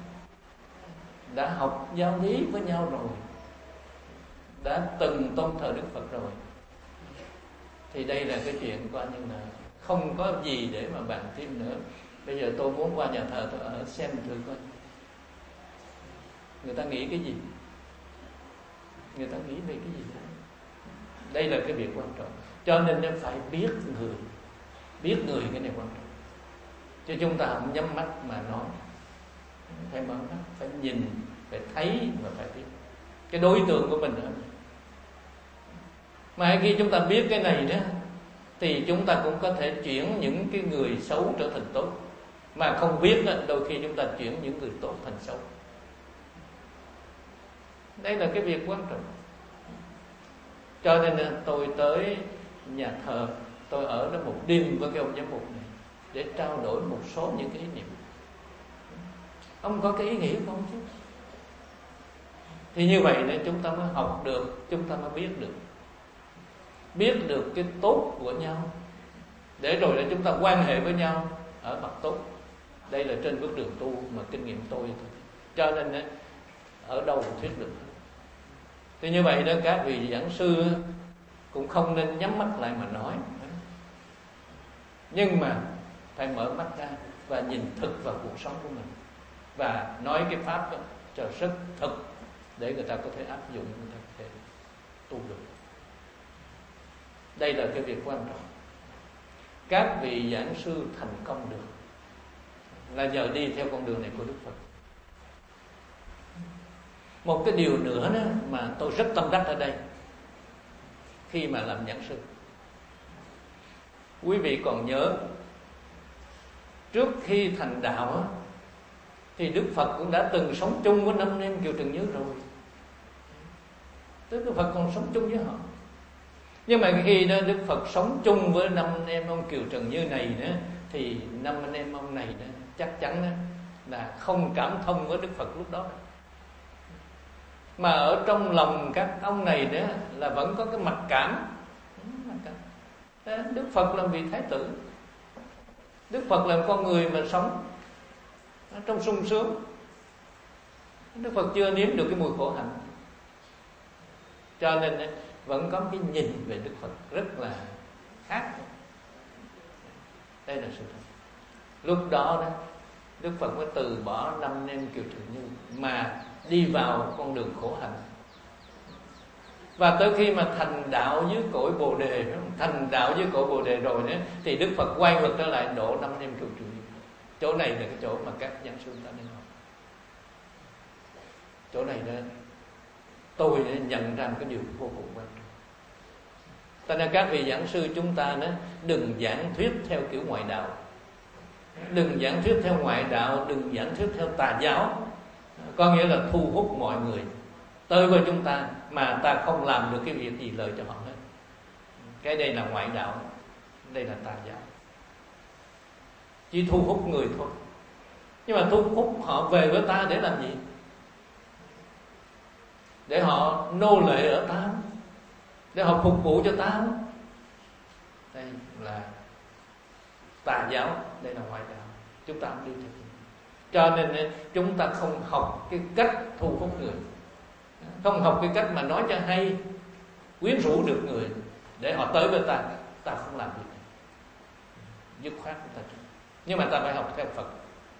đã học giáo lý với nhau rồi, đã từng tôn thờ Đức Phật rồi. Thì đây là cái chuyện coi như là không có gì để mà bàn thêm nữa. Bây giờ tôi muốn qua nhà thờ tôi ở xem thử coi người ta nghĩ cái gì, người ta nghĩ về cái gì đó. Đây là cái việc quan trọng. Cho nên em phải biết người, biết người cái này quan trọng. Chứ chúng ta không nhắm mắt mà nói, phải mở mắt, phải nhìn, phải thấy và phải biết cái đối tượng của mình nữa. Mà khi chúng ta biết cái này đó, thì chúng ta cũng có thể chuyển những cái người xấu trở thành tốt. Mà không biết đó, đôi khi chúng ta chuyển những người tốt thành xấu. Đây là cái việc quan trọng. Cho nên tôi tới nhà thờ, tôi ở đó một đêm với cái ông giám mục này để trao đổi một số những cái ý niệm. Ông có cái ý nghĩ không chứ? Thì như vậy nên chúng ta mới học được, chúng ta mới biết được biết được cái tốt của nhau, để rồi để chúng ta quan hệ với nhau ở mặt tốt. Đây là trên bước đường tu mà kinh nghiệm tôi thôi. Cho nên ở đâu cũng thuyết được. Thì như vậy đó, các vị giảng sư cũng không nên nhắm mắt lại mà nói, nhưng mà phải mở mắt ra và nhìn thực vào cuộc sống của mình, và nói cái pháp đó cho rất thực để người ta có thể áp dụng, người ta có thể tu được. Đây là cái việc quan trọng. Các vị giảng sư thành công được là nhờ đi theo con đường này của Đức Phật. Một cái điều nữa đó mà tôi rất tâm đắc ở đây khi mà làm giảng sư, quý vị còn nhớ trước khi thành đạo thì Đức Phật cũng đã từng sống chung với năm anh em Kiều Trần Như rồi. Tức Đức Phật còn sống chung với họ. Nhưng mà khi đó Đức Phật sống chung với năm anh em ông Kiều Trần Như này nữa, thì năm anh em ông này nữa, chắc chắn đó là không cảm thông với Đức Phật lúc đó. Mà ở trong lòng các ông này nữa là vẫn có cái mặc cảm. Đức Phật làm vị thái tử, Đức Phật làm con người mà sống trong sung sướng. Đức Phật chưa nếm được cái mùi khổ hạnh, cho nên vẫn có cái nhìn về Đức Phật rất là khác. Đây là sự thật. Lúc đó đó Đức Phật mới từ bỏ năm em Kiều Trần Như mà đi vào con đường khổ hạnh. Và tới khi mà thành đạo dưới cội Bồ Đề, thành đạo dưới cội Bồ Đề rồi nữa, thì Đức Phật quay ngược trở lại độ năm em Kiều Trần Như. Chỗ này là cái chỗ mà các giảng sư ta nên học. Chỗ này đó tôi đã nhận ra một cái điều vô cùng quan trọng. Cho nên các vị giảng sư chúng ta đó, đừng giảng thuyết theo kiểu ngoại đạo, đừng giảng thuyết theo ngoại đạo, đừng giảng thuyết theo tà giáo, có nghĩa là thu hút mọi người tới với chúng ta mà ta không làm được cái việc gì lợi cho họ hết. Cái đây là ngoại đạo, đây là tà giáo, chỉ thu hút người thôi. Nhưng mà thu hút họ về với ta để làm gì? Để họ nô lệ ở ta, để họ phục vụ cho ta. Đây là tà giáo, đây là ngoại đạo. Chúng ta không đi theo. Cho nên chúng ta không học cái cách thu hút người, không học cái cách mà nói cho hay, quyến rũ được người để họ tới với ta. Ta không làm việc này, dứt khoát của ta. Nhưng mà ta phải học theo Phật.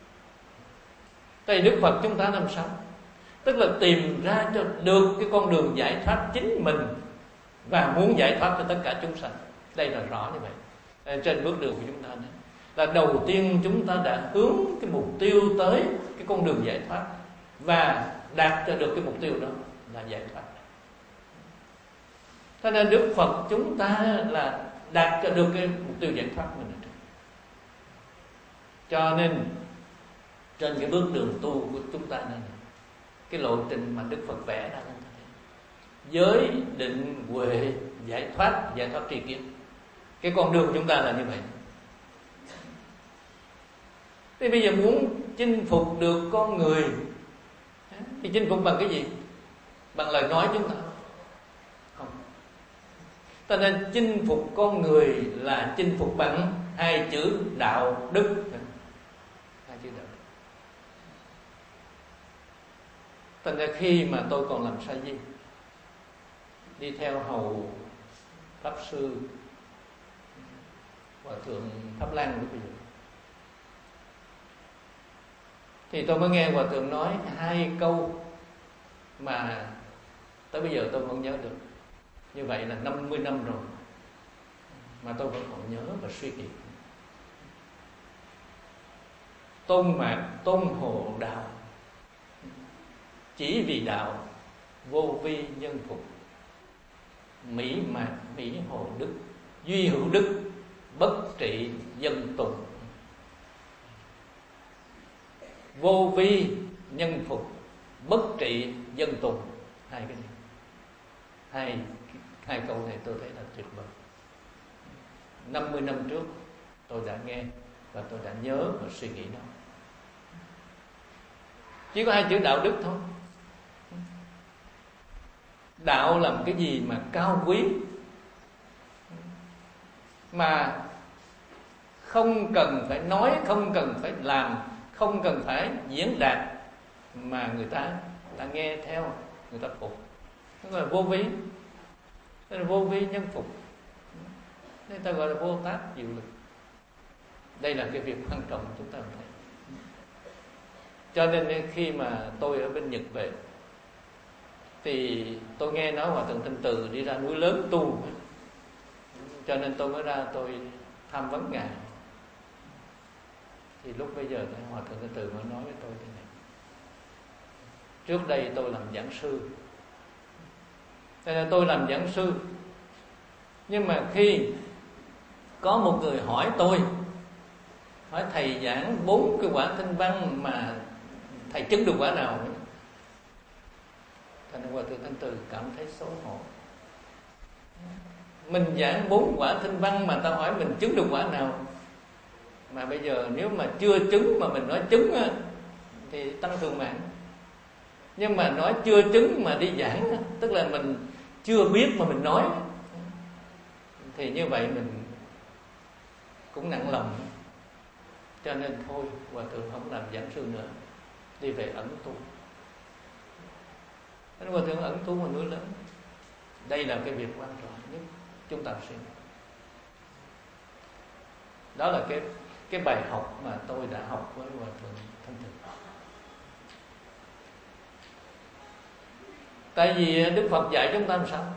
Tại Đức Phật chúng ta làm sao? Tức là tìm ra cho được cái con đường giải thoát chính mình và muốn giải thoát cho tất cả chúng sanh. Đây là rõ như vậy. Trên bước đường của chúng ta này, là đầu tiên chúng ta đã hướng cái mục tiêu tới cái con đường giải thoát, và đạt cho được cái mục tiêu đó là giải thoát. Cho nên Đức Phật chúng ta là đạt cho được cái mục tiêu giải thoát mình. Cho nên trên cái bước đường tu của chúng ta này, cái lộ trình mà Đức Phật vẽ ra, giới định huệ giải thoát, giải thoát tri kiến, cái con đường chúng ta là như vậy. Thế bây giờ muốn chinh phục được con người thì chinh phục bằng cái gì? Bằng lời nói chúng ta không. Cho nên chinh phục con người là chinh phục bằng hai chữ đạo đức. Hai chữ đạo đức. Cho nên khi mà tôi còn làm sa di, đi theo hầu Pháp Sư Hòa Thượng Pháp Lan lúc bây giờ, thì tôi mới nghe Hòa Thượng nói hai câu mà tới bây giờ tôi vẫn nhớ được. Như vậy là năm mươi năm rồi mà tôi vẫn còn nhớ và suy nghĩ. Tôn mạc tôn hồ đạo, chỉ vì đạo vô vi nhân phục, mỹ mạc mỹ hồ đức, duy hữu đức bất trị dân tùng. Vô vi nhân phục, bất trị dân tùng. Hai cái này, hai, hai câu này tôi thấy là tuyệt vời. năm mươi năm trước tôi đã nghe và tôi đã nhớ và suy nghĩ nó. Chỉ có hai chữ đạo đức thôi. Đạo là một cái gì mà cao quý, mà không cần phải nói, không cần phải làm, không cần phải diễn đạt, mà người ta ta nghe theo, người ta phục. Đó là vô vi. Đó là vô vi nhân phục. Nên ta gọi là vô tác diệu lực. Đây là cái việc quan trọng chúng ta thấy. Cho nên khi mà tôi ở bên Nhật về thì tôi nghe nói Hòa Thượng Thanh Từ đi ra núi lớn tu, cho nên tôi mới ra tôi tham vấn Ngài. Thì lúc bây giờ Hòa Thượng Thanh Từ mới nói với tôi thế này: trước đây tôi làm giảng sư, cho nên tôi làm giảng sư, nhưng mà khi có một người hỏi tôi, hỏi thầy giảng bốn cái quả Thanh Văn mà thầy chứng được quả nào? Thành Hòa Thượng Thanh Từ cảm thấy xấu hổ. Mình giảng bốn quả Thanh Văn mà ta hỏi mình chứng được quả nào? Mà bây giờ nếu mà chưa chứng mà mình nói chứng á, thì tăng thường mạng. Nhưng mà nói chưa chứng mà đi giảng, tức là mình chưa biết mà mình nói, thì như vậy mình cũng nặng lòng. Cho nên thôi, Hòa Thượng không làm giảng sư nữa, đi về ẩn tu. Nên Hòa Thượng ẩn tu một núi lớn. Đây là cái việc quan trọng nhất chúng ta suy nghĩ. Đó là cái cái bài học mà tôi đã học với Hòa Thượng Thanh Từ. Tại vì Đức Phật dạy chúng ta làm sao?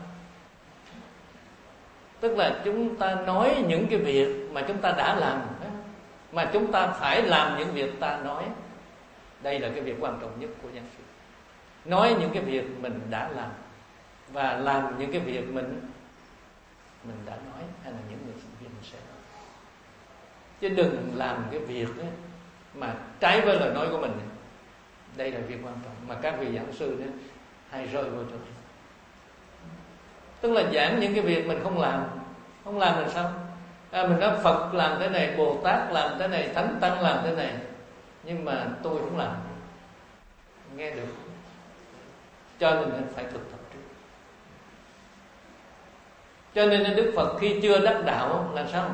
Tức là chúng ta nói những cái việc mà chúng ta đã làm, mà chúng ta phải làm những việc ta nói. Đây là cái việc quan trọng nhất của giảng sư. Nói những cái việc mình đã làm và làm những cái việc mình mình đã nói, hay là những việc mình sẽ nói. Chứ đừng làm cái việc ấy mà trái với lời nói của mình. Đây là việc quan trọng mà các vị giảng sư ấy hay rơi vào chỗ. Tức là giảng những cái việc mình không làm. Không làm là sao? À, mình nói Phật làm thế này, Bồ Tát làm thế này, Thánh Tăng làm thế này, nhưng mà tôi không làm. Nghe được. Cho nên phải thực tập trước. Cho nên Đức Phật khi chưa đắc đạo là sao?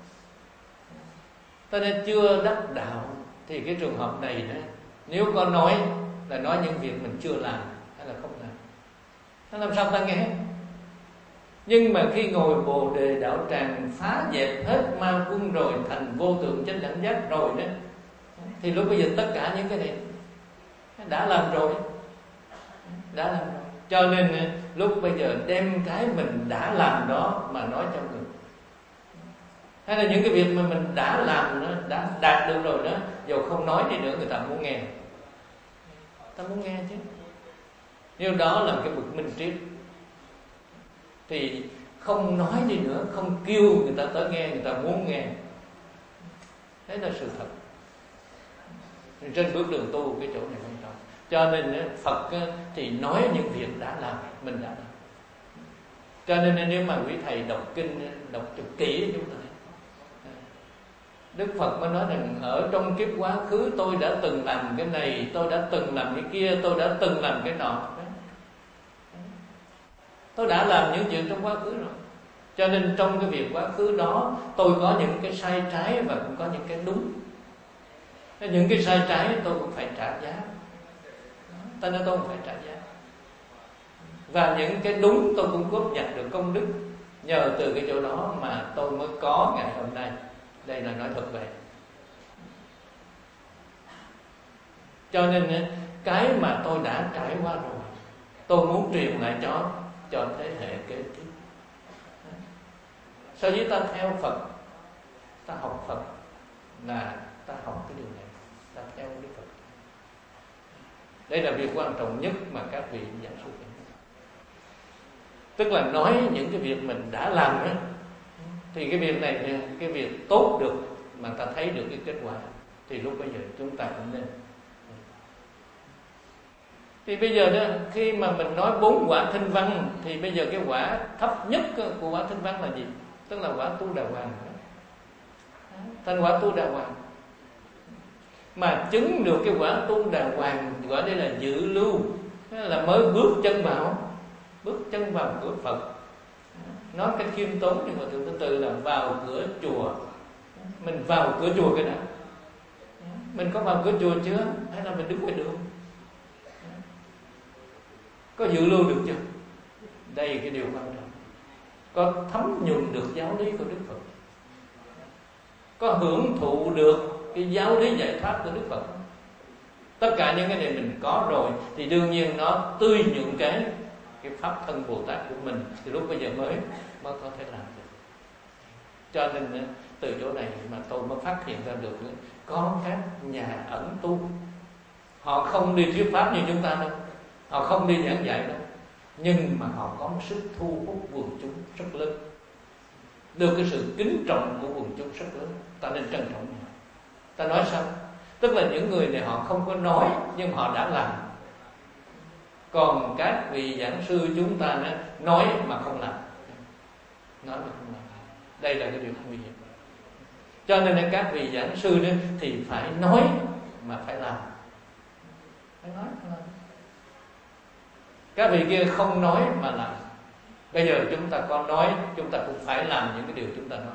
Cho nên chưa đắc đạo thì cái trường hợp này đó, nếu có nói là nói những việc mình chưa làm hay là không làm, nó làm sao ta nghe? Nhưng mà khi ngồi Bồ Đề Đạo Tràng, phá dẹp hết ma quân rồi, thành vô tượng chánh đẳng giác rồi đó, thì lúc bây giờ tất cả những cái này đã làm rồi, đã làm rồi. Cho nên lúc bây giờ đem cái mình đã làm đó mà nói cho người, hay là những cái việc mà mình đã làm nó đã đạt được rồi đó, dù không nói đi nữa người ta muốn nghe, ta muốn nghe chứ. Nếu đó là cái bậc minh triết thì không nói đi nữa, không kêu người ta tới nghe, người ta muốn nghe. Thế là sự thật. Trên bước đường tu cái chỗ này quan trọng. Cho nên Phật thì nói những việc đã làm, mình đã làm. Cho nên nếu mà quý thầy đọc kinh, đọc cho kỹ chúng ta, Đức Phật mới nói rằng ở trong kiếp quá khứ tôi đã từng làm cái này, tôi đã từng làm cái kia, tôi đã từng làm cái nọ. Tôi đã làm những chuyện trong quá khứ rồi. Cho nên trong cái việc quá khứ đó, tôi có những cái sai trái và cũng có những cái đúng. Những cái sai trái tôi cũng phải trả giá. Cho nên tôi cũng phải trả giá. Và những cái đúng tôi cũng góp nhặt được công đức. Nhờ từ cái chỗ đó mà tôi mới có ngày hôm nay. Đây là nói thật vậy. Cho nên cái mà tôi đã trải qua rồi, tôi muốn truyền lại cho cho thế hệ kế tiếp. Sau khi ta theo Phật, ta học Phật là ta học cái điều này, ta theo Đức Phật. Đây là việc quan trọng nhất mà các vị giảng sư phải nói. Tức là nói những cái việc mình đã làm ấy, thì cái việc này, cái việc tốt được mà ta thấy được cái kết quả, thì lúc bây giờ chúng ta cũng nên. Thì bây giờ đó, khi mà mình nói bốn quả Thanh Văn, thì bây giờ cái quả thấp nhất của quả Thanh Văn là gì? Tức là quả Tu Đà Hoàng. Thành quả Tu Đà Hoàng. Mà chứng được cái quả Tu Đà Hoàng, gọi đây là dự lưu, là mới bước chân vào, bước chân vào cửa Phật. Nói cách khiêm tốn thì Hòa Thượng Thanh Từ là vào cửa chùa. Mình vào cửa chùa cái nào? Mình có vào cửa chùa chưa? Hay là mình đứng ngoài đường? Có dự lưu được chưa? Đây cái điều quan trọng. Có thấm nhuần được giáo lý của Đức Phật, có hưởng thụ được cái giáo lý giải thoát của Đức Phật. Tất cả những cái này mình có rồi thì đương nhiên nó tươi nhuận cái cái pháp thân Bồ Tát của mình, thì lúc bây giờ mới mới có thể làm được. Cho nên từ chỗ này mà tôi mới phát hiện ra được có các nhà ẩn tu, họ không đi thuyết pháp như chúng ta đâu, họ không đi giảng dạy đâu, nhưng mà họ có một sức thu hút quần chúng rất lớn, được cái sự kính trọng của quần chúng rất lớn. Ta nên trân trọng họ. Ta nói sao? Tức là những người này họ không có nói nhưng họ đã làm. Còn các vị giảng sư chúng ta nói mà không làm, nói mà không làm. Đây là cái điều nguy hiểm. Cho nên các vị giảng sư đó thì phải nói mà phải làm. Phải nói mà làm. Các vị kia không nói mà làm. Bây giờ chúng ta có nói, chúng ta cũng phải làm những cái điều chúng ta nói,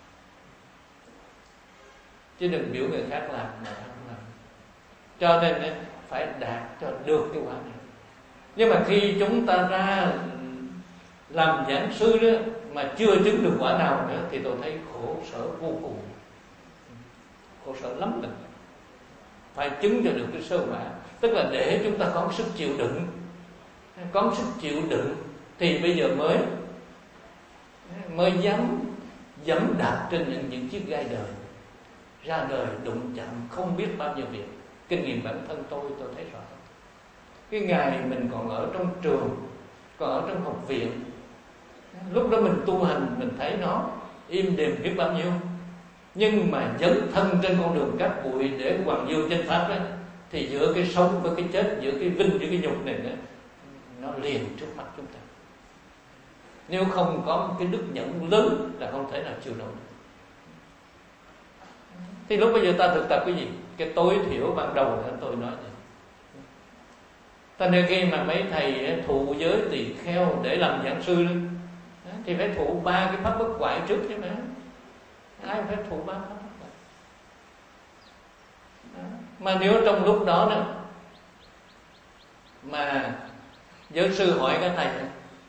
chứ đừng biểu người khác làm mà không làm. Cho nên phải đạt cho được cái quả này. Nhưng mà khi chúng ta ra làm giảng sư đó mà chưa chứng được quả nào nữa thì tôi thấy khổ sở vô cùng, khổ sở lắm mình. Phải chứng cho được cái sơ quả, tức là để chúng ta có sức chịu đựng, có sức chịu đựng thì bây giờ mới mới dám dẫm đạp trên những những chiếc gai đời, ra đời đụng chạm không biết bao nhiêu việc. Kinh nghiệm bản thân tôi tôi thấy rõ. Cái ngày mình còn ở trong trường, còn ở trong học viện, lúc đó mình tu hành mình thấy nó im đềm biết bao nhiêu, nhưng mà dấn thân trên con đường cát bụi để hoàng dương chánh pháp đó, thì giữa cái sống với cái chết, giữa cái vinh với cái nhục này đó, nó liền trước mắt chúng ta. Nếu không có một cái đức nhẫn lớn là không thể nào chịu nổi. Thì lúc bây giờ ta thực tập cái gì? Cái tối thiểu ban đầu là tôi nói vậy. Ta nên khi mà mấy thầy thụ giới tỳ kheo để làm giảng sư thì phải thụ ba cái pháp bất hoại trước chứ mà. Ai phải thụ ba pháp bất hoại. Mà nếu trong lúc đó đó mà giới sư hỏi các thầy,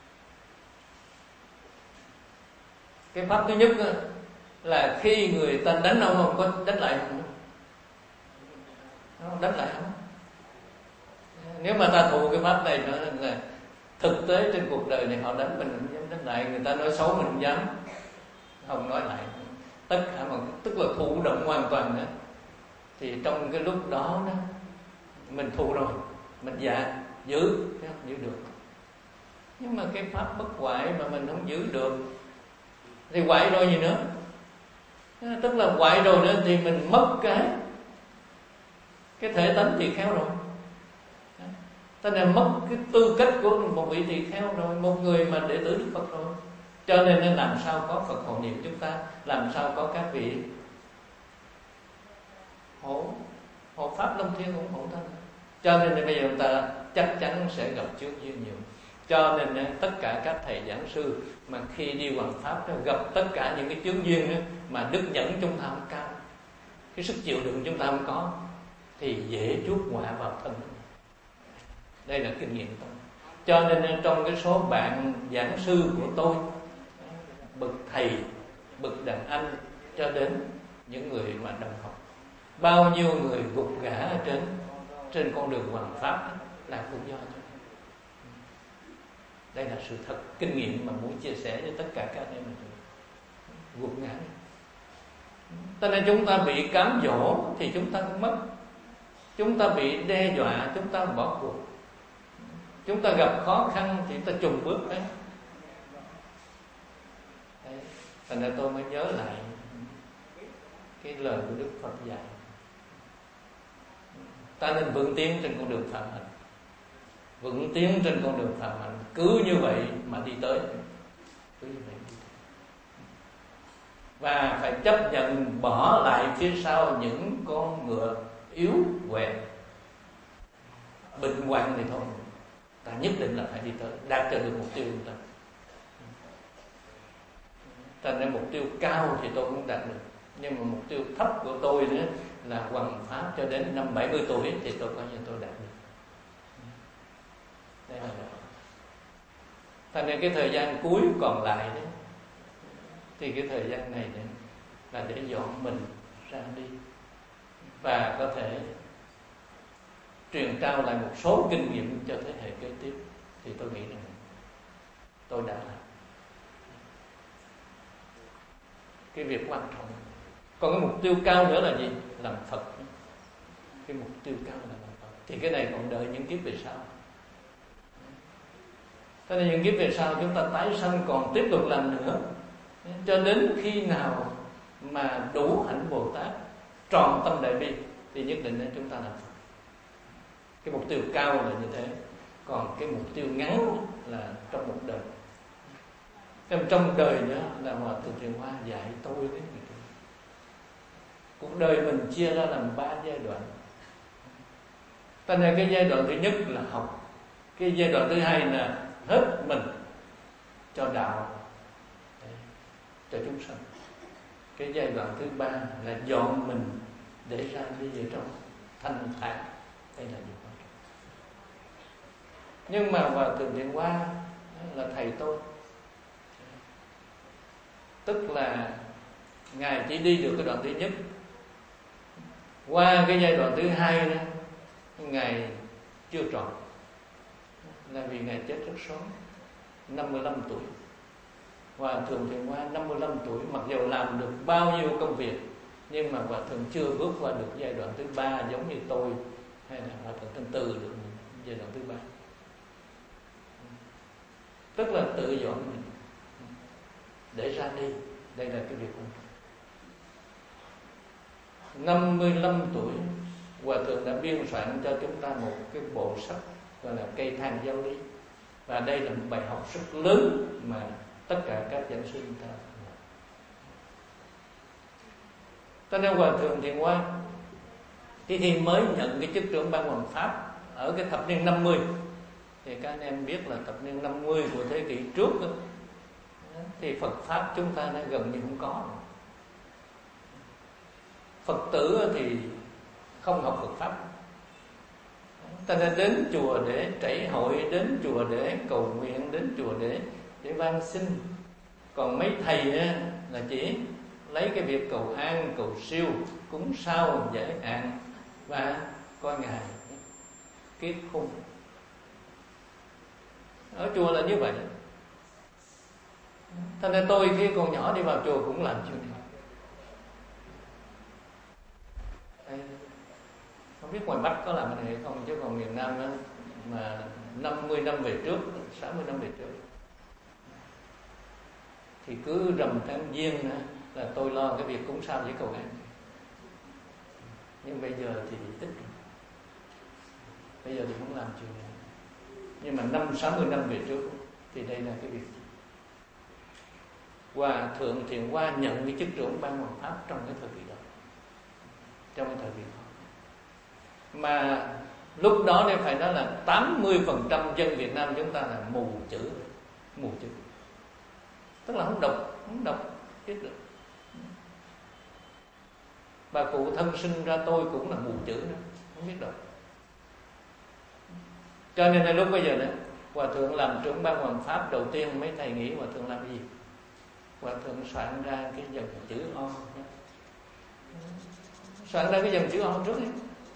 cái pháp thứ nhất là khi người ta đánh ông không có đánh lại không? Không đánh lại không? Nếu mà ta thụ cái pháp này nữa là thực tế trên cuộc đời này họ đánh mình không dám đánh lại, người ta nói xấu mình không dám không nói lại, tất cả mọi, tức là thụ động hoàn toàn nữa. Thì trong cái lúc đó đó mình thụ rồi, mình dạ giữ giữ được. Nhưng mà cái pháp bất hoại mà mình không giữ được thì hoại rồi gì nữa. Tức là hoại rồi nữa thì mình mất cái cái thể tánh tỳ kheo rồi. Ta nên mất cái tư cách của một vị tỳ kheo rồi, một người mà đệ tử Đức Phật rồi. Cho nên nên làm sao có Phật hộ niệm chúng ta, làm sao có các vị hộ hộ pháp Long Thiên ủng hộ ta. Cho nên bây giờ ta chắc chắn sẽ gặp trước duyên nhiều. Cho nên tất cả các thầy giảng sư mà khi đi hoằng pháp đó, gặp tất cả những cái chướng duyên đó, mà đức nhẫn chúng ta không cao, cái sức chịu đựng chúng ta không có, thì dễ chuốc họa vào thân. Đây là kinh nghiệm tôi. Cho nên trong cái số bạn giảng sư của tôi, bậc thầy, bậc đàn anh cho đến những người mà đồng học, bao nhiêu người gục ngã ở trên trên con đường hoằng pháp là cũng do cho. Đây là sự thật, kinh nghiệm mà muốn chia sẻ với tất cả các anh em mình. Gục ngã. Cho nên chúng ta bị cám dỗ thì chúng ta cũng mất. Chúng ta bị đe dọa, chúng ta bỏ cuộc. Chúng ta gặp khó khăn thì chúng ta chùng bước đấy. Đấy. Thành ra tôi mới nhớ lại cái lời của Đức Phật dạy. Ta nên vững tiến trên con đường phạm hạnh. Vững tiến trên con đường phạm hạnh. Cứ như vậy mà đi tới. Cứ như vậy đi tới. Và phải chấp nhận bỏ lại phía sau những con ngựa yếu quẹt, bệnh hoạn thì thôi. Ta nhất định là phải đi tới, đạt được mục tiêu của ta. Thành ra mục tiêu cao thì tôi cũng đạt được, nhưng mà mục tiêu thấp của tôi nữa là hoằng pháp cho đến năm bảy mươi tuổi thì tôi coi như tôi đạt được. Đây là đó. Thành ra cái thời gian cuối còn lại đấy, thì cái thời gian này đấy là để dọn mình ra đi, và có thể truyền trao lại một số kinh nghiệm cho thế hệ kế tiếp, thì tôi nghĩ rằng tôi đã làm cái việc quan trọng. Còn cái mục tiêu cao nữa là gì? Làm Phật. Cái mục tiêu cao là làm Phật. Thì cái này còn đợi những kiếp về sau. Cho nên những kiếp về sau chúng ta tái sanh còn tiếp tục làm nữa, cho đến khi nào mà đủ hạnh Bồ Tát, tròn tâm đại bi, thì nhất định là chúng ta làm Phật. Cái mục tiêu cao là như thế. Còn cái mục tiêu ngắn là trong một đời. Trong, trong đời nữa là Hòa Thượng Thiện Hoa dạy tôi đến người kia. Cuộc đời mình chia ra làm ba giai đoạn. Cho nên cái giai đoạn thứ nhất là học. Cái giai đoạn thứ hai là hết mình cho đạo, cho chúng sanh. Cái giai đoạn thứ ba là dọn mình để ra đi về trong thanh thản. Đây là điều quan trọng. Nhưng mà Hòa Thượng Thiện Hoa là thầy tôi, tức là Ngài chỉ đi được cái đoạn thứ nhất. Qua cái giai đoạn thứ hai đó, Ngài chưa trọn, là vì Ngài chết rất sớm, năm mươi lăm tuổi. Hòa Thượng Thiện Hoa năm mươi lăm tuổi, mặc dù làm được bao nhiêu công việc, nhưng mà Hòa Thượng chưa bước qua được giai đoạn thứ ba, giống như tôi hay là Hòa Thượng Thanh Từ được giai đoạn thứ ba. Tức là tự dọn mình để ra đi. Đây là cái việc quan trọng. Năm mươi lăm tuổi, Hòa Thượng đã biên soạn cho chúng ta một cái bộ sách gọi là Cây Thang Giáo Lý. Và đây là một bài học rất lớn mà tất cả các giảng sư chúng ta. Cho nên Hòa Thượng Thiện Hoa thì khi mới nhận cái chức trưởng ban hoằng pháp ở cái thập niên năm mươi, thì các anh em biết là thập niên năm mươi của thế kỷ trước đó, thì Phật pháp chúng ta đã gần như không có. Phật tử thì không học Phật pháp, ta nên đến chùa để trảy hội, đến chùa để cầu nguyện, đến chùa để để van xin. Còn mấy thầy á, là chỉ lấy cái việc cầu an, cầu siêu, cúng sao, giải hạn và coi ngày kết khung. Ở chùa là như vậy. Cho nên tôi khi còn nhỏ đi vào chùa cũng làm chuyện này. Không biết ngoài Bắc có làm cái này hay không, chứ còn miền Nam đó, mà năm mươi năm về trước, sáu mươi năm về trước, thì cứ rằm tháng Giêng nữa là tôi lo cái việc cúng sao với cầu an. Nhưng bây giờ thì ít, bây giờ thì không làm chuyện này. Nhưng mà năm sáu mươi năm về trước thì đây là cái việc. Hòa Thượng Thiện Hoa nhận cái chức trưởng ban hoằng pháp trong cái thời kỳ đó, trong cái thời kỳ đó. Mà lúc đó nên phải nói là tám mươi phần trăm dân Việt Nam chúng ta là mù chữ, mù chữ, tức là không đọc, không đọc biết được. Bà cụ thân sinh ra tôi cũng là mù chữ đó, không biết đọc. Cho nên là lúc bây giờ đó, Hòa Thượng làm trưởng ban hoằng pháp đầu tiên, mấy thầy nghĩ Hòa Thượng làm gì? Hòa Thượng soạn ra cái dòng chữ O, soạn ra cái dòng chữ O trước ấy.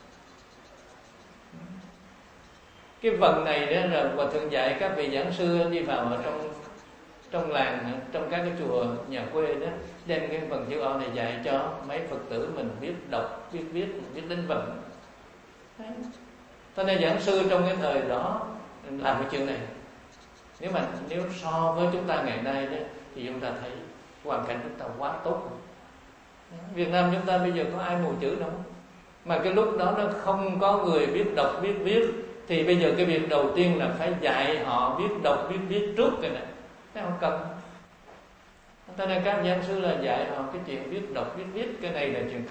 Cái vần này đó là Hòa Thượng dạy các vị giảng sư đi vào ở trong trong làng, trong các cái chùa nhà quê đó, đem cái vần chữ O này dạy cho mấy Phật tử mình biết đọc, biết viết, biết đánh vần. Cho nên giảng sư trong cái thời đó làm cái chuyện này. Nếu mà nếu so với chúng ta ngày nay đó, thì chúng ta thấy hoàn cảnh chúng ta quá tốt. Việt Nam chúng ta bây giờ có ai mù chữ đâu. Mà cái lúc đó nó không có người biết đọc, biết viết, thì bây giờ cái việc đầu tiên là phải dạy họ biết đọc, biết viết trước cái này. Thế không cần. Cho nên các giảng sư là dạy họ cái chuyện biết đọc, biết viết, cái này là chuyện.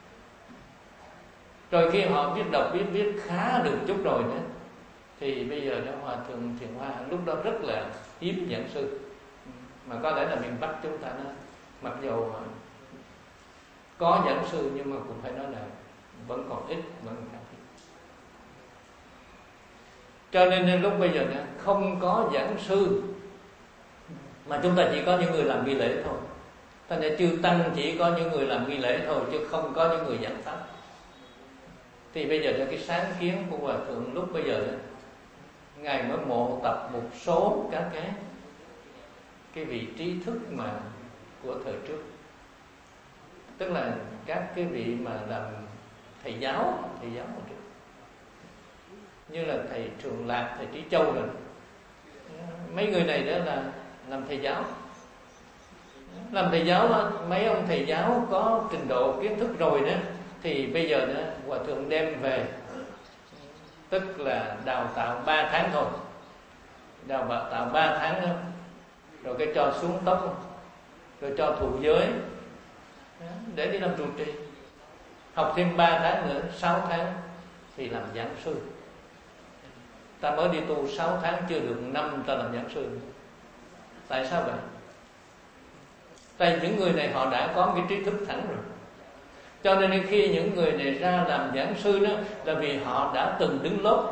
Rồi khi họ biết đọc, biết viết khá được chút rồi nữa, thì bây giờ đó Hòa Thượng Thiện Hoa lúc đó rất là hiếm giảng sư. Mà có lẽ là miền Bắc chúng ta nó mặc dù có giảng sư nhưng mà cũng phải nói là vẫn còn ít, vẫn còn ít. Cho nên lúc bây giờ nữa, không có giảng sư, mà chúng ta chỉ có những người làm nghi lễ thôi. Thành ra chư tăng chỉ có những người làm nghi lễ thôi, chứ không có những người giảng pháp. Thì bây giờ là cái sáng kiến của Hòa Thượng lúc bây giờ đó, Ngài mới mộ tập một số các cái cái vị trí thức mà của thời trước, tức là các cái vị mà làm thầy giáo, thầy giáo hồi trước, như là thầy Trường Lạc, thầy Trí Châu rồi. Mấy người này đó là làm thầy giáo. Làm thầy giáo, mấy ông thầy giáo có trình độ kiến thức rồi đó, thì bây giờ đó Hòa Thượng đem về, tức là đào tạo ba tháng thôi, đào tạo ba tháng đó, rồi cái cho xuống tóc, rồi cho thụ giới để đi làm trụ trì, học thêm ba tháng nữa, sáu tháng thì làm giảng sư. Ta mới đi tu sáu tháng chưa được năm ta làm giảng sư. Tại sao vậy? Tại những người này họ đã có cái trí thức thẳng rồi. Cho nên khi những người này ra làm giảng sư đó, là vì họ đã từng đứng lớp,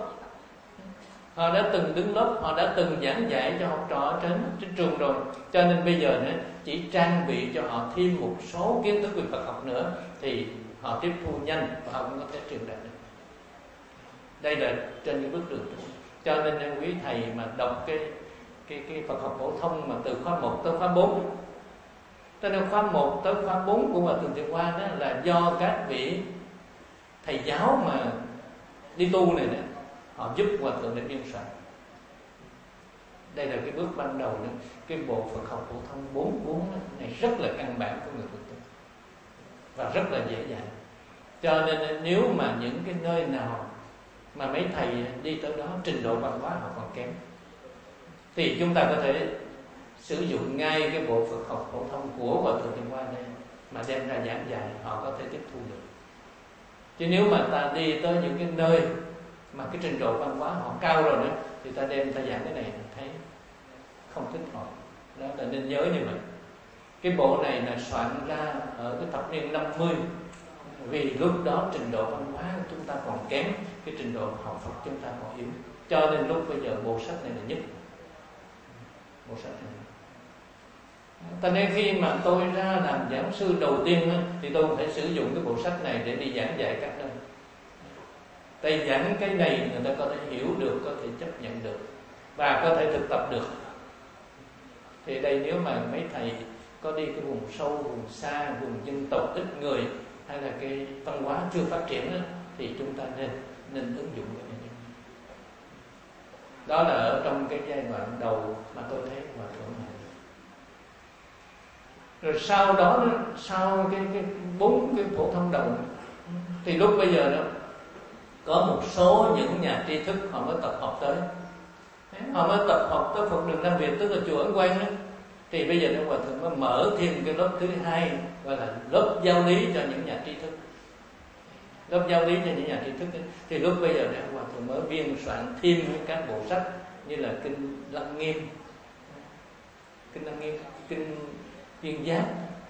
họ đã từng đứng lớp, họ đã từng giảng dạy cho học trò ở trên, trên trường rồi. Cho nên bây giờ nữa chỉ trang bị cho họ thêm một số kiến thức về Phật học nữa, thì họ tiếp thu nhanh và họ cũng có thể truyền đạt được. Đây là trên những bước đường. Cho nên quý thầy mà đọc cái cái cái Phật học phổ thông mà từ khóa một tới khóa bốn, cho nên khóa một tới khóa bốn của Hòa Thượng Thiện Hoa đó là do các vị thầy giáo mà đi tu này đó, họ giúp Hòa Thượng để biên soạn. Đây là cái bước ban đầu đó. Cái bộ Phật học phổ thông bốn cuốn này rất là căn bản của người Phật tu và rất là dễ dàng. Cho nên nếu mà những cái nơi nào mà mấy thầy đi tới đó trình độ văn hóa họ còn kém, thì chúng ta có thể sử dụng ngay cái bộ Phật học phổ thông của Hòa Thượng Thiện Hoa đây mà đem ra giảng dạy, họ có thể tiếp thu được. Chứ nếu mà ta đi tới những cái nơi mà cái trình độ văn hóa họ cao rồi nữa, thì ta đem ta giảng cái này thấy không thích họ. Đó là nên nhớ như vậy. Cái bộ này là soạn ra ở cái thập niên năm mươi, vì lúc đó trình độ văn hóa của chúng ta còn kém, cái trình độ học Phật chúng ta còn yếu. Cho nên lúc bây giờ bộ sách này là nhất. Bộ sách này. Cho nên khi mà tôi ra làm giảng sư đầu tiên thì tôi phải sử dụng cái bộ sách này để đi giảng dạy các nơi. Tại giảng cái này người ta có thể hiểu được, có thể chấp nhận được và có thể thực tập được. Thì đây nếu mà mấy thầy có đi cái vùng sâu, vùng xa, vùng dân tộc ít người, hay là cái văn hóa chưa phát triển đó, thì chúng ta nên nên ứng dụng cái này. Đó là ở trong cái giai đoạn đầu mà tôi thấy Hòa Thượng này. Rồi sau đó, sau cái cái bốn cái phổ thông đầu, thì lúc bây giờ đó có một số những nhà tri thức họ mới tập học tới, họ mới tập học tới Phật đường Nam Việt, tức là chùa Ấn Quang đó. Thì bây giờ Hòa Thượng mới mở thêm cái lớp thứ hai, gọi là lớp giáo lý cho những nhà tri thức. Lớp giáo lý cho những nhà tri thức ấy. Thì lúc bây giờ Hòa Thượng mới biên soạn thêm các bộ sách như là kinh Lăng Nghiêm, kinh Lăng Nghiêm, kinh Viên Giác.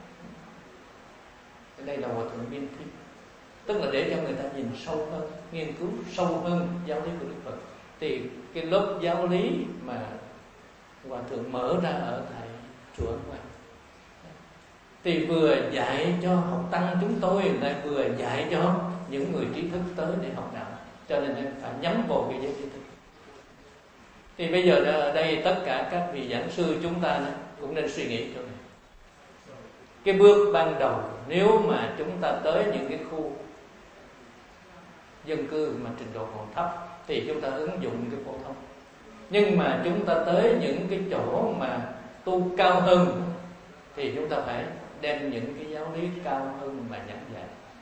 Đây là Hòa Thượng biên thêm, tức là để cho người ta nhìn sâu hơn, nghiên cứu sâu hơn giáo lý của Đức Phật. Thì cái lớp giáo lý mà Hòa Thượng mở ra ở tại chùa Ấn Quang, thì vừa dạy cho học tăng chúng tôi, lại vừa dạy cho những người trí thức tới để học đạo. Cho nên phải nhắm vào cái giới trí thức. Thì bây giờ ở đây tất cả các vị giảng sư chúng ta cũng nên suy nghĩ cho này. Cái bước ban đầu, nếu mà chúng ta tới những cái khu dân cư mà trình độ còn thấp, thì chúng ta ứng dụng cái phổ thông. Nhưng mà chúng ta tới những cái chỗ mà tu cao hơn, thì chúng ta phải đem những cái giáo lý cao hơn mà giảng dạy.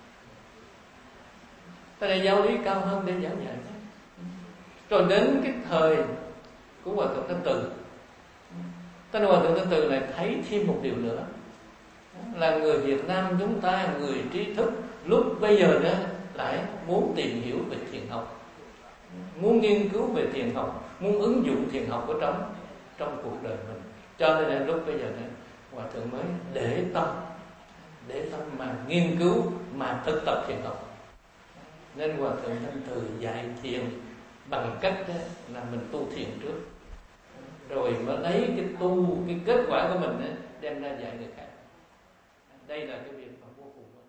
Ta đây giáo lý cao hơn để giảng dạy. Rồi đến cái thời của Hòa Thượng Thanh Từ, ta Hòa Thượng Thanh Từ lại thấy thêm một điều nữa, là người Việt Nam chúng ta, người trí thức lúc bây giờ đó lại muốn tìm hiểu về thiền học, muốn nghiên cứu về thiền học, muốn ứng dụng thiền học ở trong trong cuộc đời mình. Cho nên là lúc bây giờ này, Hòa Thượng mới để tâm, để tâm mà nghiên cứu, mà thực tập thiền học. Nên Hòa Thượng Thanh Từ dạy thiền bằng cách đó là mình tu thiền trước, rồi mới lấy cái tu, cái kết quả của mình đó, đem ra dạy người khác. Đây là cái việc mà vô cùng